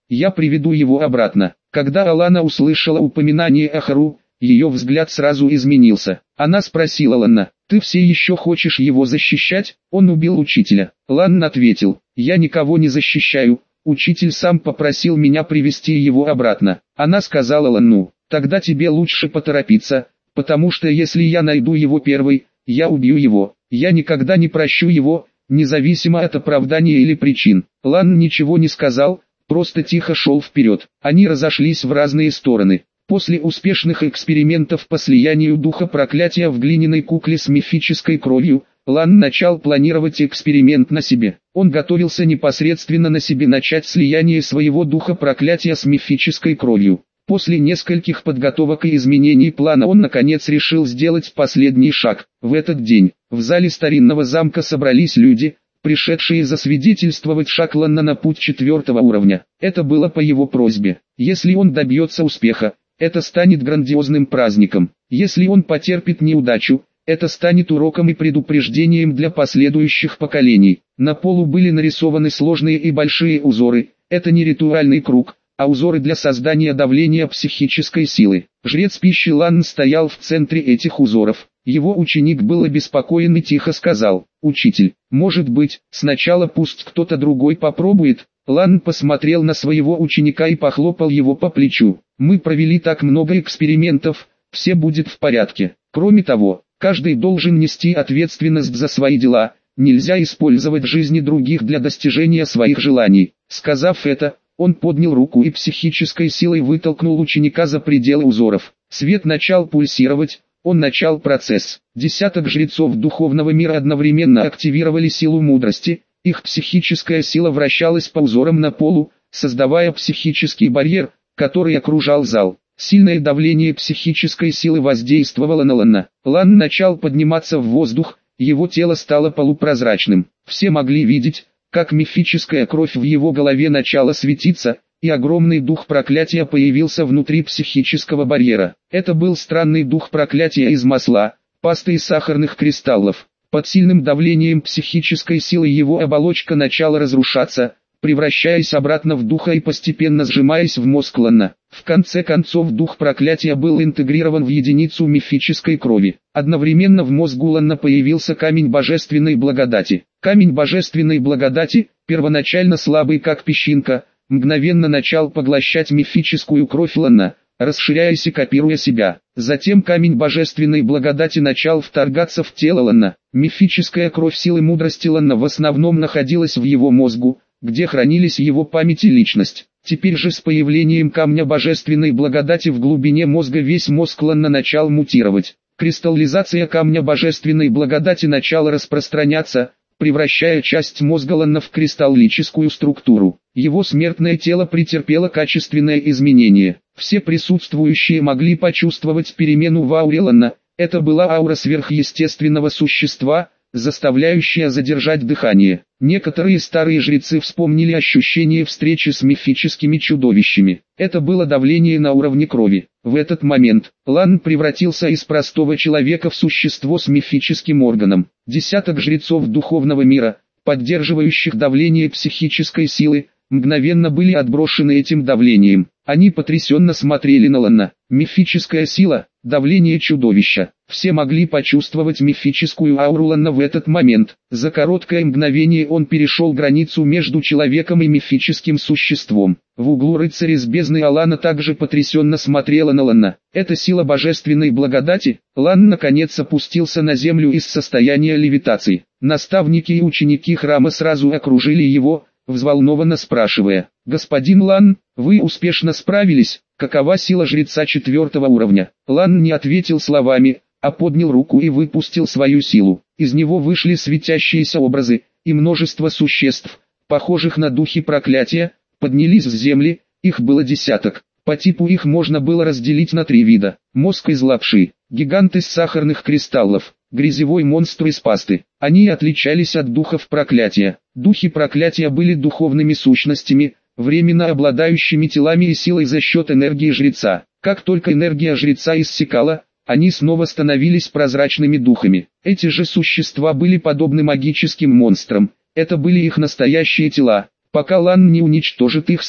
я приведу его обратно. Когда Алана услышала упоминание о Хару, ее взгляд сразу изменился. Она спросила Ланна: «Ты все еще хочешь его защищать? Он убил учителя». Ланн ответил: «Я никого не защищаю, учитель сам попросил меня привести его обратно». Она сказала Ланну: «Тогда тебе лучше поторопиться, потому что если я найду его первой, я убью его. Я никогда не прощу его, независимо от оправдания или причин». Ланн ничего не сказал, просто тихо шел вперед. Они разошлись в разные стороны. После успешных экспериментов по слиянию духа проклятия в глиняной кукле с мифической кровью, Ланн начал планировать эксперимент на себе. Он готовился непосредственно на себе начать слияние своего духа проклятия с мифической кровью. После нескольких подготовок и изменений плана он наконец решил сделать последний шаг. В этот день, в зале старинного замка собрались люди, пришедшие засвидетельствовать шаг Ланна на путь четвертого уровня. Это было по его просьбе. Если он добьется успеха, это станет грандиозным праздником. Если он потерпит неудачу, это станет уроком и предупреждением для последующих поколений. На полу были нарисованы сложные и большие узоры. Это не ритуальный круг, а узоры для создания давления психической силы. Жрец пищи Ланн стоял в центре этих узоров. Его ученик был обеспокоен и тихо сказал: «Учитель, может быть, сначала пусть кто-то другой попробует?» Ланн посмотрел на своего ученика и похлопал его по плечу. «Мы провели так много экспериментов, все будет в порядке. Кроме того, каждый должен нести ответственность за свои дела, нельзя использовать жизни других для достижения своих желаний». Сказав это, он поднял руку и психической силой вытолкнул ученика за пределы узоров. Свет начал пульсировать, он начал процесс. Десяток жрецов духовного мира одновременно активировали силу мудрости. Их психическая сила вращалась по узорам на полу, создавая психический барьер, который окружал зал. Сильное давление психической силы воздействовало на Ланна. Ланн начал подниматься в воздух, его тело стало полупрозрачным. Все могли видеть, как мифическая кровь в его голове начала светиться, и огромный дух проклятия появился внутри психического барьера. Это был странный дух проклятия из масла, пасты и сахарных кристаллов. Под сильным давлением психической силы его оболочка начала разрушаться, превращаясь обратно в духа и постепенно сжимаясь в мозг Ланна. В конце концов дух проклятия был интегрирован в единицу мифической крови. Одновременно в мозгу Ланна появился камень божественной благодати. Камень божественной благодати, первоначально слабый как песчинка, мгновенно начал поглощать мифическую кровь Ланна, расширяясь и копируя себя. Затем камень божественной благодати начал вторгаться в тело Ланна. Мифическая кровь силы мудрости Ланна в основном находилась в его мозгу, где хранились его память и личность. Теперь же с появлением камня божественной благодати в глубине мозга весь мозг Ланна начал мутировать. Кристаллизация камня божественной благодати начала распространяться, превращая часть мозга Ланна в кристаллическую структуру. Его смертное тело претерпело качественное изменение. Все присутствующие могли почувствовать перемену в ауре Ланна. Это была аура сверхъестественного существа, заставляющая задержать дыхание. Некоторые старые жрецы вспомнили ощущение встречи с мифическими чудовищами. Это было давление на уровне крови. В этот момент Ланн превратился из простого человека в существо с мифическим органом. Десяток жрецов духовного мира, поддерживающих давление психической силы, мгновенно были отброшены этим давлением. Они потрясенно смотрели на Ланна. Мифическая сила, давление чудовища. Все могли почувствовать мифическую ауру Ланна в этот момент. За короткое мгновение он перешел границу между человеком и мифическим существом. В углу рыцаря с бездны Алана также потрясенно смотрела на Ланна. Это сила божественной благодати. Ланн наконец опустился на землю из состояния левитации. Наставники и ученики храма сразу окружили его, взволнованно спрашивая: «Господин Ланн, вы успешно справились? Какова сила жреца четвертого уровня?» Ланн не ответил словами, а поднял руку и выпустил свою силу. Из него вышли светящиеся образы, и множество существ, похожих на духи проклятия, поднялись с земли, их было десяток. По типу их можно было разделить на три вида: мозг из лапши, гигант из сахарных кристаллов, грязевой монстр из пасты. Они отличались от духов проклятия. Духи проклятия были духовными сущностями, временно обладающими телами и силой за счет энергии жреца. Как только энергия жреца иссякала, они снова становились прозрачными духами. Эти же существа были подобны магическим монстрам. Это были их настоящие тела. Пока Ланн не уничтожит их сам,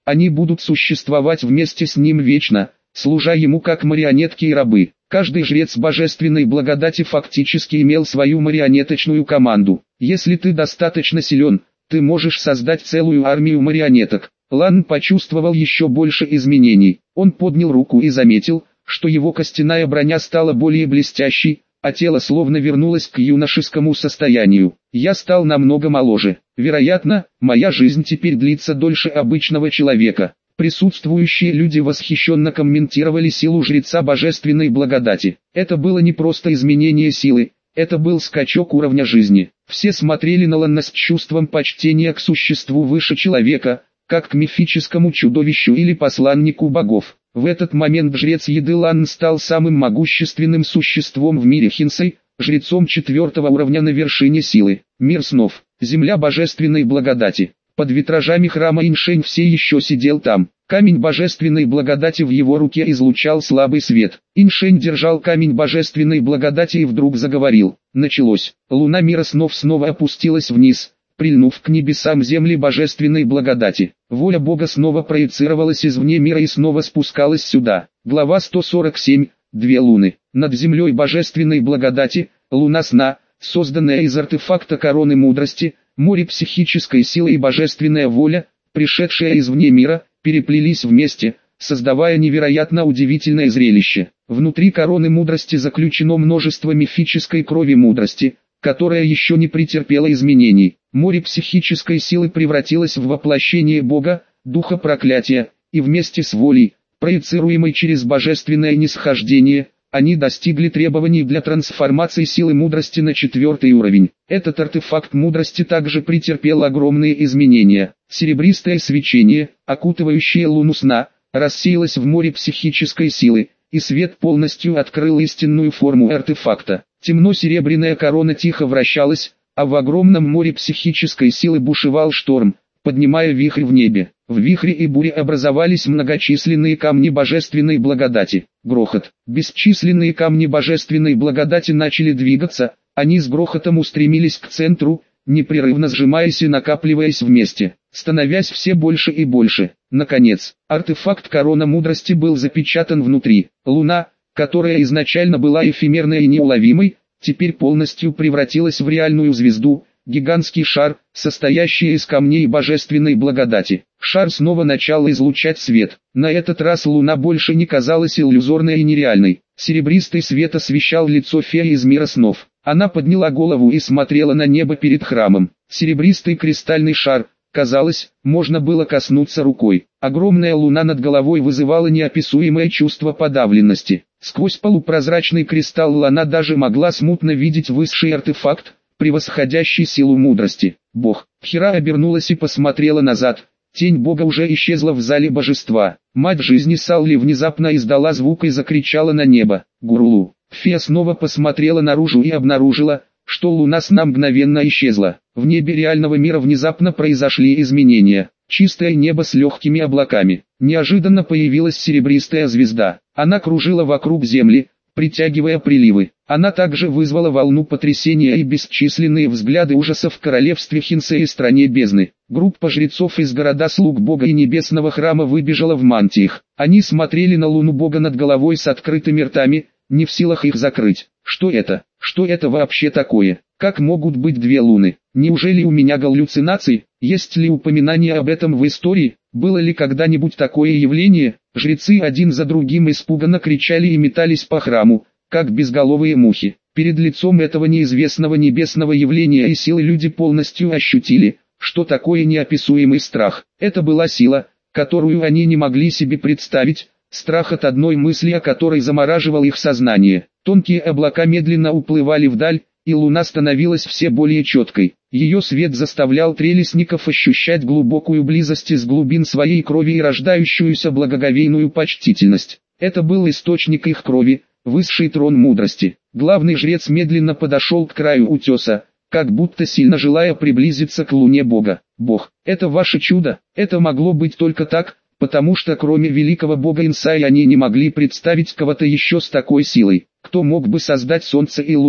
они будут существовать вместе с ним вечно, служа ему как марионетки и рабы. Каждый жрец божественной благодати фактически имел свою марионеточную команду. Если ты достаточно силен, ты можешь создать целую армию марионеток. Лан почувствовал еще больше изменений. Он поднял руку и заметил, что его костяная броня стала более блестящей, а тело словно вернулось к юношескому состоянию. Я стал намного моложе. Вероятно, моя жизнь теперь длится дольше обычного человека. Присутствующие люди восхищенно комментировали силу жреца божественной благодати. Это было не просто изменение силы, это был скачок уровня жизни. Все смотрели на Лана с чувством почтения к существу выше человека, как к мифическому чудовищу или посланнику богов. В этот момент жрец еды Лан стал самым могущественным существом в мире Хинсей, жрецом четвертого уровня на вершине силы. Мир снов, земля божественной благодати. Под витражами храма Иншень все еще сидел там. Камень божественной благодати в его руке излучал слабый свет. Иншень держал камень божественной благодати и вдруг заговорил. Началось. Луна мира снов снова опустилась вниз, прильнув к небесам земли божественной благодати. Воля Бога снова проецировалась извне мира и снова спускалась сюда. Глава сто сорок семь. Две луны. Над землей божественной благодати, луна сна, созданная из артефакта короны мудрости, море психической силы и божественная воля, пришедшая извне мира, переплелись вместе, создавая невероятно удивительное зрелище. Внутри короны мудрости заключено множество мифической крови мудрости, которая еще не претерпела изменений. Море психической силы превратилось в воплощение Бога, духа проклятия, и вместе с волей, проецируемой через божественное нисхождение, они достигли требований для трансформации силы мудрости на четвертый уровень. Этот артефакт мудрости также претерпел огромные изменения. Серебристое свечение, окутывающее луну сна, рассеялось в море психической силы, и свет полностью открыл истинную форму артефакта. Темно-серебряная корона тихо вращалась, а в огромном море психической силы бушевал шторм, поднимая вихрь в небе. В вихре и буре образовались многочисленные камни божественной благодати. Грохот. Бесчисленные камни божественной благодати начали двигаться, они с грохотом устремились к центру, непрерывно сжимаясь и накапливаясь вместе, становясь все больше и больше. Наконец, артефакт корона мудрости был запечатан внутри. Луна, которая изначально была эфемерной и неуловимой, теперь полностью превратилась в реальную звезду, гигантский шар, состоящий из камней божественной благодати. Шар снова начал излучать свет. На этот раз луна больше не казалась иллюзорной и нереальной. Серебристый свет освещал лицо феи из мира снов. Она подняла голову и смотрела на небо перед храмом. Серебристый кристальный шар, казалось, можно было коснуться рукой. Огромная луна над головой вызывала неописуемое чувство подавленности. Сквозь полупрозрачный кристалл она даже могла смутно видеть высший артефакт, превосходящий силу мудрости. Бог. Хира обернулась и посмотрела назад. Тень Бога уже исчезла в зале божества. Мать жизни Салли внезапно издала звук и закричала на небо. Гурлу. Фея снова посмотрела наружу и обнаружила, что луна сна мгновенно исчезла. В небе реального мира внезапно произошли изменения. Чистое небо с легкими облаками. Неожиданно появилась серебристая звезда. Она кружила вокруг земли, притягивая приливы. Она также вызвала волну потрясения и бесчисленные взгляды ужаса в королевстве Хинсей и стране бездны. Группа жрецов из города слуг Бога и небесного храма выбежала в мантиях. Они смотрели на луну Бога над головой с открытыми ртами, не в силах их закрыть. Что это? Что это вообще такое? Как могут быть две луны? Неужели у меня галлюцинации? Есть ли упоминание об этом в истории? Было ли когда-нибудь такое явление? Жрецы один за другим испуганно кричали и метались по храму, как безголовые мухи. Перед лицом этого неизвестного небесного явления и силы люди полностью ощутили, что такое неописуемый страх. Это была сила, которую они не могли себе представить, страх от одной мысли, о которой замораживал их сознание. Тонкие облака медленно уплывали вдаль, и луна становилась все более четкой. Ее свет заставлял трелесников ощущать глубокую близость из глубин своей крови и рождающуюся благоговейную почтительность. Это был источник их крови, высший трон мудрости. Главный жрец медленно подошел к краю утеса, как будто сильно желая приблизиться к луне Бога. Бог, это ваше чудо, это могло быть только так, потому что кроме великого Бога Инсай они не могли представить кого-то еще с такой силой. Кто мог бы создать солнце и луну?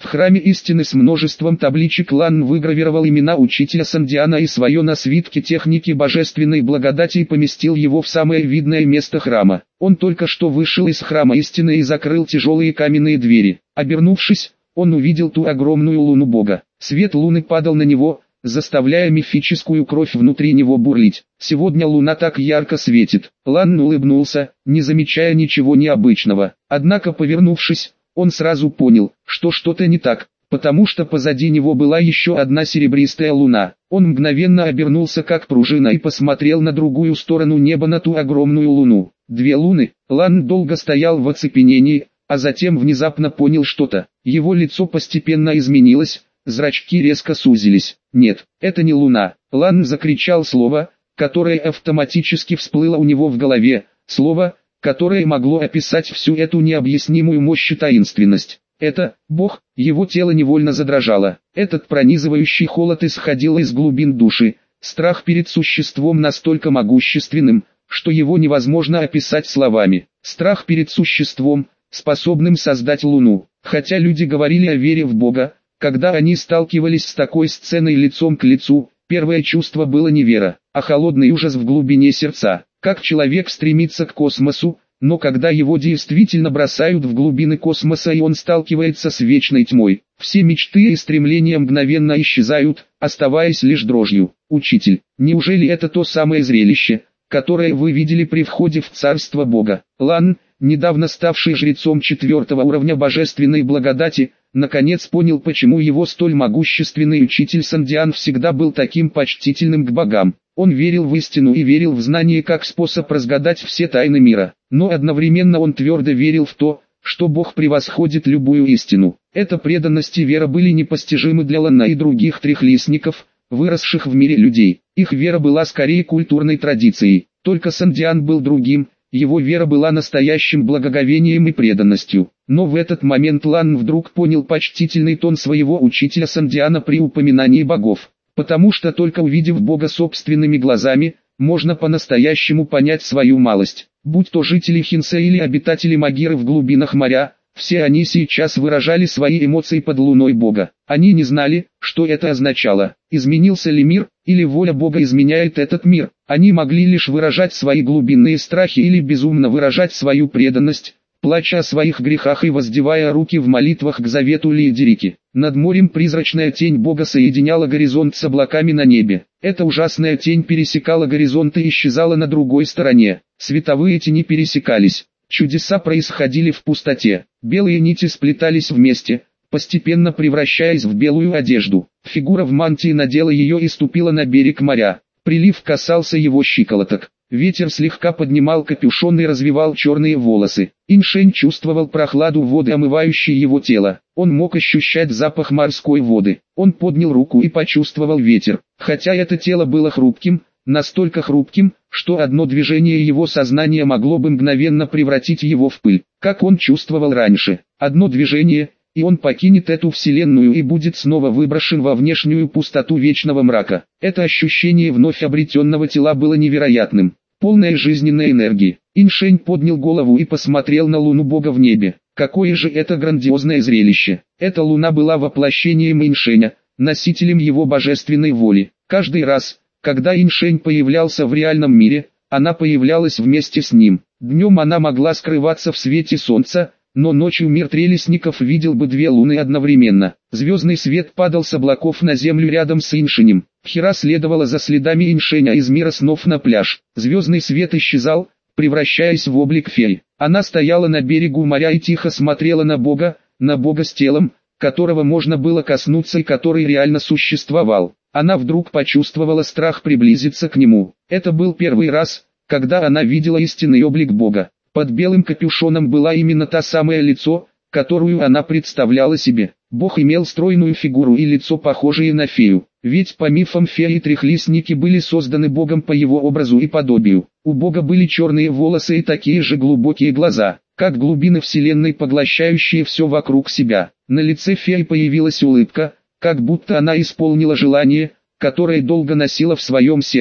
В храме истины с множеством табличек Лан выгравировал имена учителя Сандиана и свое на свитке техники божественной благодати и поместил его в самое видное место храма. Он только что вышел из храма истины и закрыл тяжелые каменные двери. Обернувшись, он увидел ту огромную луну Бога. Свет луны падал на него, заставляя мифическую кровь внутри него бурлить. Сегодня луна так ярко светит. Лан улыбнулся, не замечая ничего необычного. Однако, повернувшись, он сразу понял, что что-то не так, потому что позади него была еще одна серебристая луна. Он мгновенно обернулся как пружина и посмотрел на другую сторону неба, на ту огромную луну. Две луны. Лан долго стоял в оцепенении, а затем внезапно понял что-то. Его лицо постепенно изменилось, зрачки резко сузились. Нет, это не луна. Лан закричал слово, которое автоматически всплыло у него в голове, слово, которое могло описать всю эту необъяснимую мощь и таинственность. Это Бог. Его тело невольно задрожало. Этот пронизывающий холод исходил из глубин души. Страх перед существом настолько могущественным, что его невозможно описать словами. Страх перед существом, способным создать луну. Хотя люди говорили о вере в Бога, когда они сталкивались с такой сценой лицом к лицу, первое чувство было не вера, а холодный ужас в глубине сердца. Как человек стремится к космосу, но когда его действительно бросают в глубины космоса и он сталкивается с вечной тьмой, все мечты и стремления мгновенно исчезают, оставаясь лишь дрожью. Учитель, неужели это то самое зрелище, которое вы видели при входе в Царство Бога? Лан, недавно ставший жрецом четвертого уровня божественной благодати, наконец понял, почему его столь могущественный учитель Сандиан всегда был таким почтительным к богам. Он верил в истину и верил в знание как способ разгадать все тайны мира, но одновременно он твердо верил в то, что Бог превосходит любую истину. Эта преданность и вера были непостижимы для Лана и других трехлистников, выросших в мире людей. Их вера была скорее культурной традицией, только Сандиан был другим, его вера была настоящим благоговением и преданностью. Но в этот момент Лан вдруг понял почтительный тон своего учителя Сандиана при упоминании богов. Потому что только увидев Бога собственными глазами, можно по-настоящему понять свою малость. Будь то жители Хинса или обитатели Магиры в глубинах моря, все они сейчас выражали свои эмоции под луной Бога. Они не знали, что это означало. Изменился ли мир, или воля Бога изменяет этот мир. Они могли лишь выражать свои глубинные страхи или безумно выражать свою преданность, плача о своих грехах и воздевая руки в молитвах к завету Лиедерики. Над морем призрачная тень Бога соединяла горизонт с облаками на небе. Эта ужасная тень пересекала горизонт и исчезала на другой стороне. Световые тени пересекались. Чудеса происходили в пустоте. Белые нити сплетались вместе, постепенно превращаясь в белую одежду. Фигура в мантии надела ее и ступила на берег моря. Прилив касался его щиколоток. Ветер слегка поднимал капюшон и развивал черные волосы. Иншень чувствовал прохладу воды, омывающей его тело. Он мог ощущать запах морской воды. Он поднял руку и почувствовал ветер. Хотя это тело было хрупким, настолько хрупким, что одно движение его сознания могло бы мгновенно превратить его в пыль. Как он чувствовал раньше. Одно движение, и он покинет эту вселенную и будет снова выброшен во внешнюю пустоту вечного мрака. Это ощущение вновь обретенного тела было невероятным, полное жизненной энергии. Иншень поднял голову и посмотрел на луну Бога в небе. Какое же это грандиозное зрелище! Эта луна была воплощением Иншеня, носителем его божественной воли. Каждый раз, когда Иншень появлялся в реальном мире, она появлялась вместе с ним. Днем она могла скрываться в свете солнца, но ночью мир трелесников видел бы две луны одновременно. Звездный свет падал с облаков на землю рядом с Иншенем. Хира следовала за следами Иншеня из мира снов на пляж. Звездный свет исчезал, превращаясь в облик феи. Она стояла на берегу моря и тихо смотрела на Бога, на Бога с телом, которого можно было коснуться и который реально существовал. Она вдруг почувствовала страх приблизиться к нему. Это был первый раз, когда она видела истинный облик Бога. Под белым капюшоном была именно та самое лицо, которую она представляла себе. Бог имел стройную фигуру и лицо, похожее на фею. Ведь по мифам феи и трехлистники были созданы Богом по его образу и подобию. У Бога были черные волосы и такие же глубокие глаза, как глубины вселенной, поглощающие все вокруг себя. На лице феи появилась улыбка, как будто она исполнила желание, которое долго носила в своем сердце.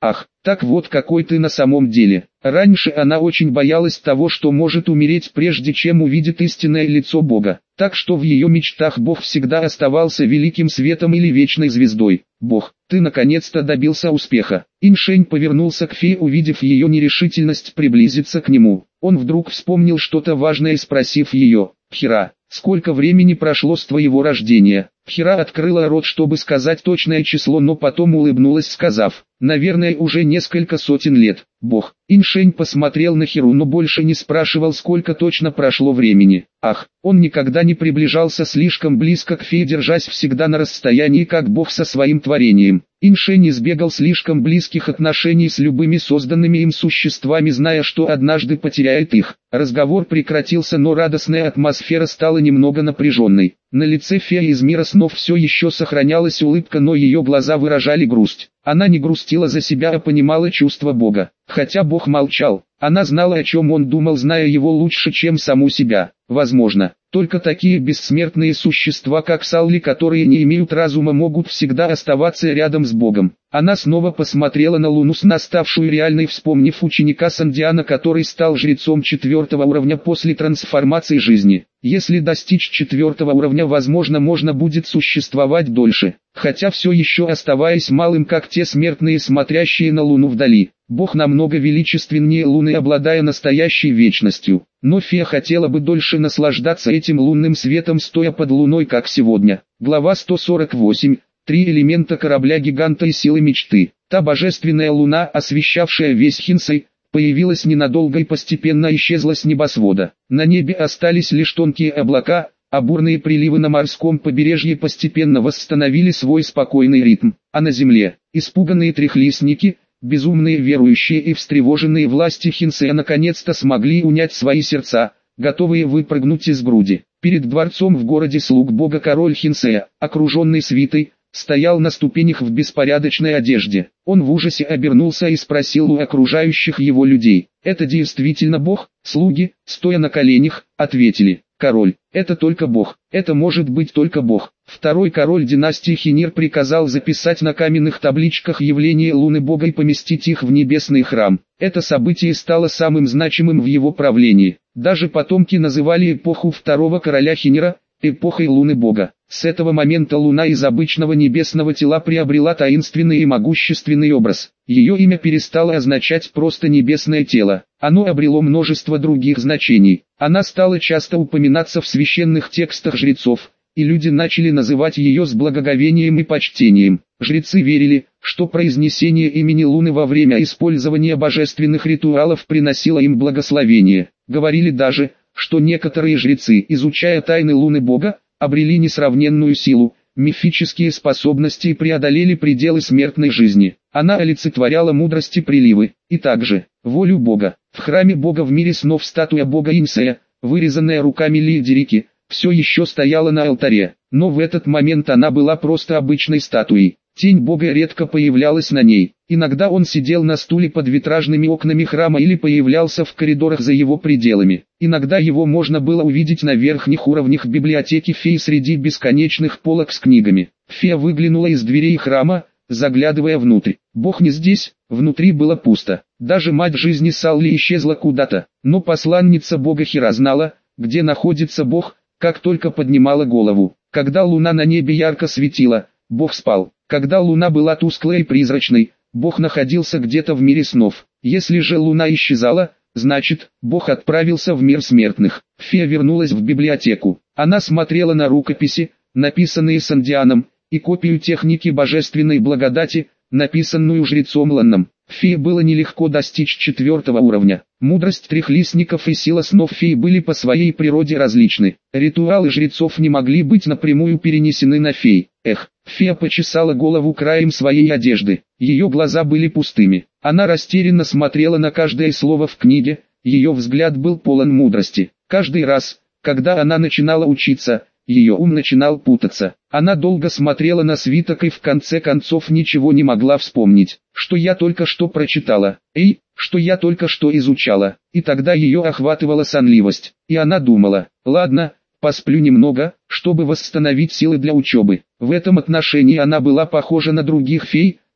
Ах, так вот какой ты на самом деле. Раньше она очень боялась того, что может умереть прежде чем увидит истинное лицо Бога. Так что в ее мечтах Бог всегда оставался великим светом или вечной звездой. Бог, ты наконец-то добился успеха. Иншень повернулся к фее, увидев ее нерешительность приблизиться к нему. Он вдруг вспомнил что-то важное, спросив ее: «Пхира, сколько времени прошло с твоего рождения?» Пхира открыла рот, чтобы сказать точное число, но потом улыбнулась, сказав: «Наверное, уже несколько сотен лет». Бог. Иншень посмотрел на Хиру, но больше не спрашивал, сколько точно прошло времени. Ах, он никогда не приближался слишком близко к фее, держась всегда на расстоянии, как Бог со своим творением. Иншень избегал слишком близких отношений с любыми созданными им существами, зная, что однажды потеряет их. Разговор прекратился, но радостная атмосфера стала немного напряженной. На лице феи из мира снов все еще сохранялась улыбка, но ее глаза выражали грусть. Она не грустила за себя, а понимала чувства Бога. Хотя Бог молчал, она знала, о чем он думал, зная его лучше, чем саму себя. Возможно, только такие бессмертные существа, как Салли, которые не имеют разума, могут всегда оставаться рядом с Богом. Она снова посмотрела на Луну, ставшую реальной, вспомнив ученика Сандиана, который стал жрецом четвертого уровня после трансформации жизни. Если достичь четвертого уровня, возможно, можно будет существовать дольше, хотя все еще оставаясь малым, как те смертные, смотрящие на Луну вдали. Бог намного величественнее Луны, обладая настоящей вечностью. Но фея хотела бы дольше наслаждаться этим лунным светом, стоя под Луной, как сегодня. Глава сто сорок восемь. Три элемента корабля-гиганта и силы мечты. Та божественная луна, освещавшая весь Хинсей, появилась ненадолго и постепенно исчезла с небосвода. На небе остались лишь тонкие облака, а бурные приливы на морском побережье постепенно восстановили свой спокойный ритм. А на земле, испуганные трехлистники, безумные верующие и встревоженные власти Хинсея наконец-то смогли унять свои сердца, готовые выпрыгнуть из груди. Перед дворцом в городе слуг Бога король Хинсея, окруженный свитой, стоял на ступенях в беспорядочной одежде. Он в ужасе обернулся и спросил у окружающих его людей: «Это действительно Бог?» Слуги, стоя на коленях, ответили: «Король, это только Бог, это может быть только Бог». Второй король династии Хинир приказал записать на каменных табличках явления Луны Бога и поместить их в небесный храм. Это событие стало самым значимым в его правлении. Даже потомки называли эпоху второго короля Хинира эпохой Луны Бога. С этого момента Луна из обычного небесного тела приобрела таинственный и могущественный образ. Ее имя перестало означать просто небесное тело. Оно обрело множество других значений. Она стала часто упоминаться в священных текстах жрецов, и люди начали называть ее с благоговением и почтением. Жрецы верили, что произнесение имени Луны во время использования божественных ритуалов приносило им благословение. Говорили даже, что некоторые жрецы, изучая тайны Луны Бога, обрели несравненную силу, мифические способности и преодолели пределы смертной жизни. Она олицетворяла мудрость и приливы, и также волю Бога. В храме Бога в мире снов статуя Бога Инсея, вырезанная руками Лидерики, все еще стояла на алтаре, но в этот момент она была просто обычной статуей. Тень Бога редко появлялась на ней. Иногда он сидел на стуле под витражными окнами храма или появлялся в коридорах за его пределами. Иногда его можно было увидеть на верхних уровнях библиотеки феи среди бесконечных полок с книгами. Фея выглянула из дверей храма, заглядывая внутрь. Бог не здесь, внутри было пусто. Даже мать жизни Салли исчезла куда-то. Но посланница Бога Хира знала, где находится Бог, как только поднимала голову. Когда луна на небе ярко светила, Бог спал. Когда луна была тусклой и призрачной, Бог находился где-то в мире снов. Если же луна исчезала, значит, Бог отправился в мир смертных. Фея вернулась в библиотеку. Она смотрела на рукописи, написанные Сандианом, и копию техники божественной благодати, написанную жрецом Ланном. Фее было нелегко достичь четвертого уровня. Мудрость трехлистников и сила снов феи были по своей природе различны. Ритуалы жрецов не могли быть напрямую перенесены на фей. Эх, фея почесала голову краем своей одежды. Ее глаза были пустыми. Она растерянно смотрела на каждое слово в книге, ее взгляд был полон мудрости. Каждый раз, когда она начинала учиться, ее ум начинал путаться. Она долго смотрела на свиток и в конце концов ничего не могла вспомнить. Что я только что прочитала? Эй, что я только что изучала? И тогда ее охватывала сонливость. И она думала: ладно, посплю немного, чтобы восстановить силы для учебы. В этом отношении она была похожа на других фей,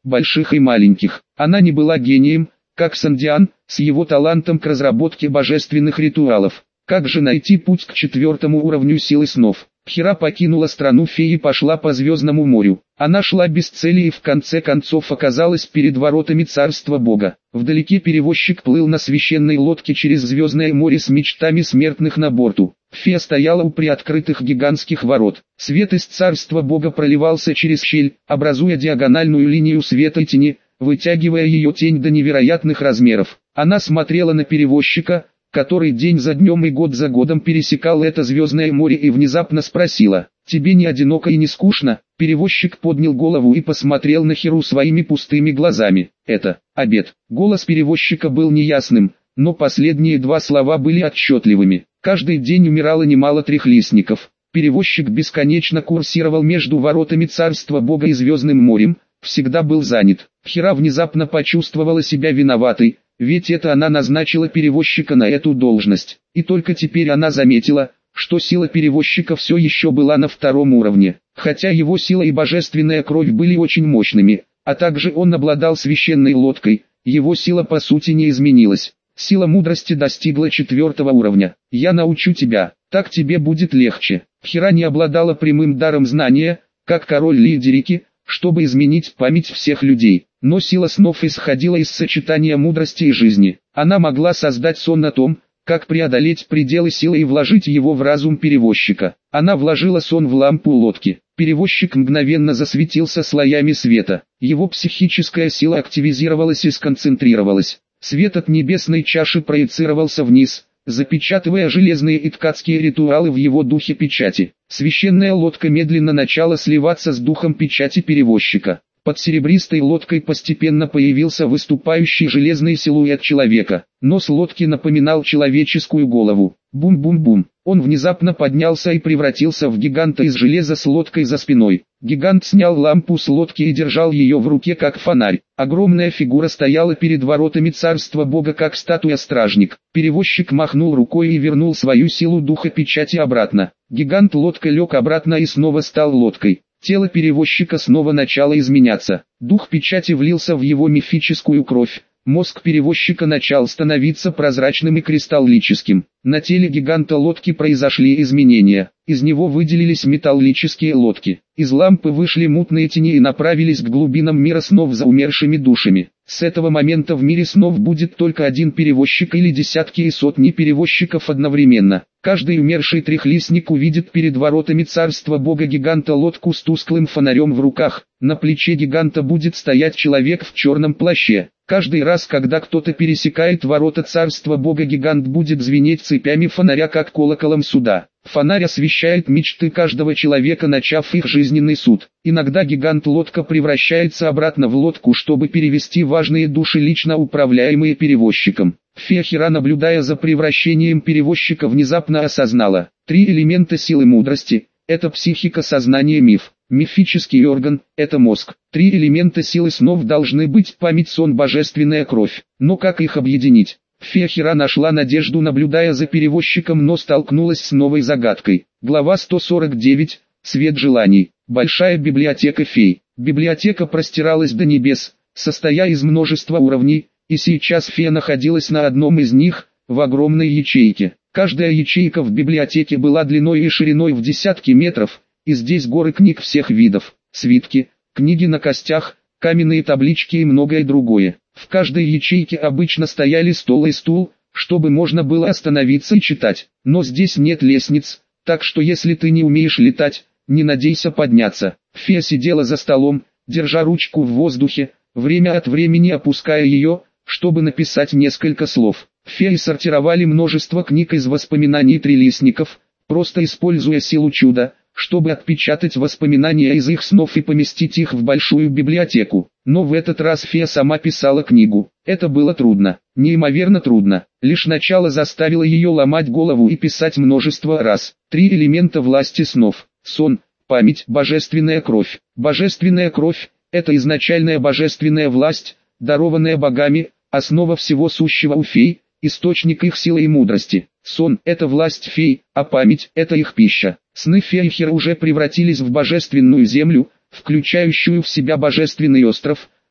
больших и маленьких. Она не была гением, как Сандиан, с его талантом к разработке божественных ритуалов. Как же найти путь к четвертому уровню силы снов? Пхира покинула страну фей и пошла по Звездному морю. Она шла без цели и в конце концов оказалась перед воротами Царства Бога. Вдалеке перевозчик плыл на священной лодке через Звездное море с мечтами смертных на борту. Фея стояла у приоткрытых гигантских ворот. Свет из Царства Бога проливался через щель, образуя диагональную линию света и тени, вытягивая ее тень до невероятных размеров. Она смотрела на перевозчика, который день за днем и год за годом пересекал это Звездное море, и внезапно спросила: «Тебе не одиноко и не скучно?» Перевозчик поднял голову и посмотрел на Хиру своими пустыми глазами. «Это обед». Голос перевозчика был неясным, но последние два слова были отчетливыми. Каждый день умирало немало трехлистников. Перевозчик бесконечно курсировал между воротами Царства Бога и Звездным морем, всегда был занят. Хира внезапно почувствовала себя виноватой, ведь это она назначила перевозчика на эту должность. И только теперь она заметила, что сила перевозчика все еще была на втором уровне. Хотя его сила и божественная кровь были очень мощными, а также он обладал священной лодкой, его сила по сути не изменилась. Сила мудрости достигла четвертого уровня. «Я научу тебя, так тебе будет легче». Хира не обладала прямым даром знания, как король Лидерики, чтобы изменить память всех людей. Но сила снов исходила из сочетания мудрости и жизни. Она могла создать сон о том, как преодолеть пределы силы и вложить его в разум перевозчика. Она вложила сон в лампу лодки. Перевозчик мгновенно засветился слоями света. Его психическая сила активизировалась и сконцентрировалась. Свет от небесной чаши проецировался вниз, запечатывая железные и ткацкие ритуалы в его духе печати. Священная лодка медленно начала сливаться с духом печати перевозчика. Под серебристой лодкой постепенно появился выступающий железный силуэт человека. Нос лодки напоминал человеческую голову. Бум-бум-бум. Он внезапно поднялся и превратился в гиганта из железа с лодкой за спиной. Гигант снял лампу с лодки и держал ее в руке как фонарь. Огромная фигура стояла перед воротами Царства Бога как статуя-стражник. Перевозчик махнул рукой и вернул свою силу духа печати обратно. Гигант-лодка лег обратно и снова стал лодкой. Тело перевозчика снова начало изменяться. Дух печати влился в его мифическую кровь. Мозг перевозчика начал становиться прозрачным и кристаллическим. На теле гиганта лодки произошли изменения. Из него выделились металлические лодки. Из лампы вышли мутные тени и направились к глубинам мира снов за умершими душами. С этого момента в мире снов будет только один перевозчик или десятки и сотни перевозчиков одновременно. Каждый умерший трехлистник увидит перед воротами Царства Бога гиганта лодку с тусклым фонарем в руках. На плече гиганта будет стоять человек в черном плаще. Каждый раз, когда кто-то пересекает ворота Царства Бога, гигант будет звенеть цепями фонаря как колоколом суда. Фонарь освещает мечты каждого человека, начав их жизненный суд. Иногда гигант-лодка превращается обратно в лодку, чтобы перевести важные души, лично управляемые перевозчиком. Фея Хира, наблюдая за превращением перевозчика, внезапно осознала: три элемента силы мудрости – это психика, сознание, миф. Мифический орган – это мозг. Три элемента силы снов должны быть: память, сон, божественная кровь. Но как их объединить? Фея Хира нашла надежду, наблюдая за перевозчиком, но столкнулась с новой загадкой. Глава сто сорок девять. Свет желаний. Большая библиотека фей. Библиотека простиралась до небес, состоя из множества уровней, и сейчас фея находилась на одном из них, в огромной ячейке. Каждая ячейка в библиотеке была длиной и шириной в десятки метров, и здесь горы книг всех видов, свитки, книги на костях, каменные таблички и многое другое. В каждой ячейке обычно стояли стол и стул, чтобы можно было остановиться и читать. Но здесь нет лестниц, так что если ты не умеешь летать, не надейся подняться. Фея сидела за столом, держа ручку в воздухе, время от времени опуская ее, чтобы написать несколько слов. Феи сортировали множество книг из воспоминаний трилистников, просто используя силу чуда, чтобы отпечатать воспоминания из их снов и поместить их в большую библиотеку. Но в этот раз фея сама писала книгу. Это было трудно, неимоверно трудно. Лишь начало заставило ее ломать голову и писать множество раз. Три элемента власти снов: сон, память, божественная кровь. Божественная кровь – это изначальная божественная власть, дарованная богами, основа всего сущего у фей, источник их силы и мудрости. Сон – это власть фей, а память – это их пища. Сны феи Хира уже превратились в божественную землю, включающую в себя божественный остров,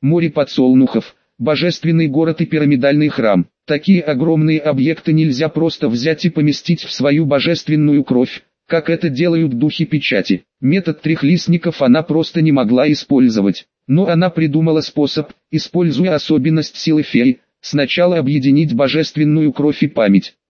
море подсолнухов, божественный город и пирамидальный храм. Такие огромные объекты нельзя просто взять и поместить в свою божественную кровь, как это делают духи печати. Метод трехлистников она просто не могла использовать. Но она придумала способ, используя особенность силы феи, сначала объединить божественную кровь и память.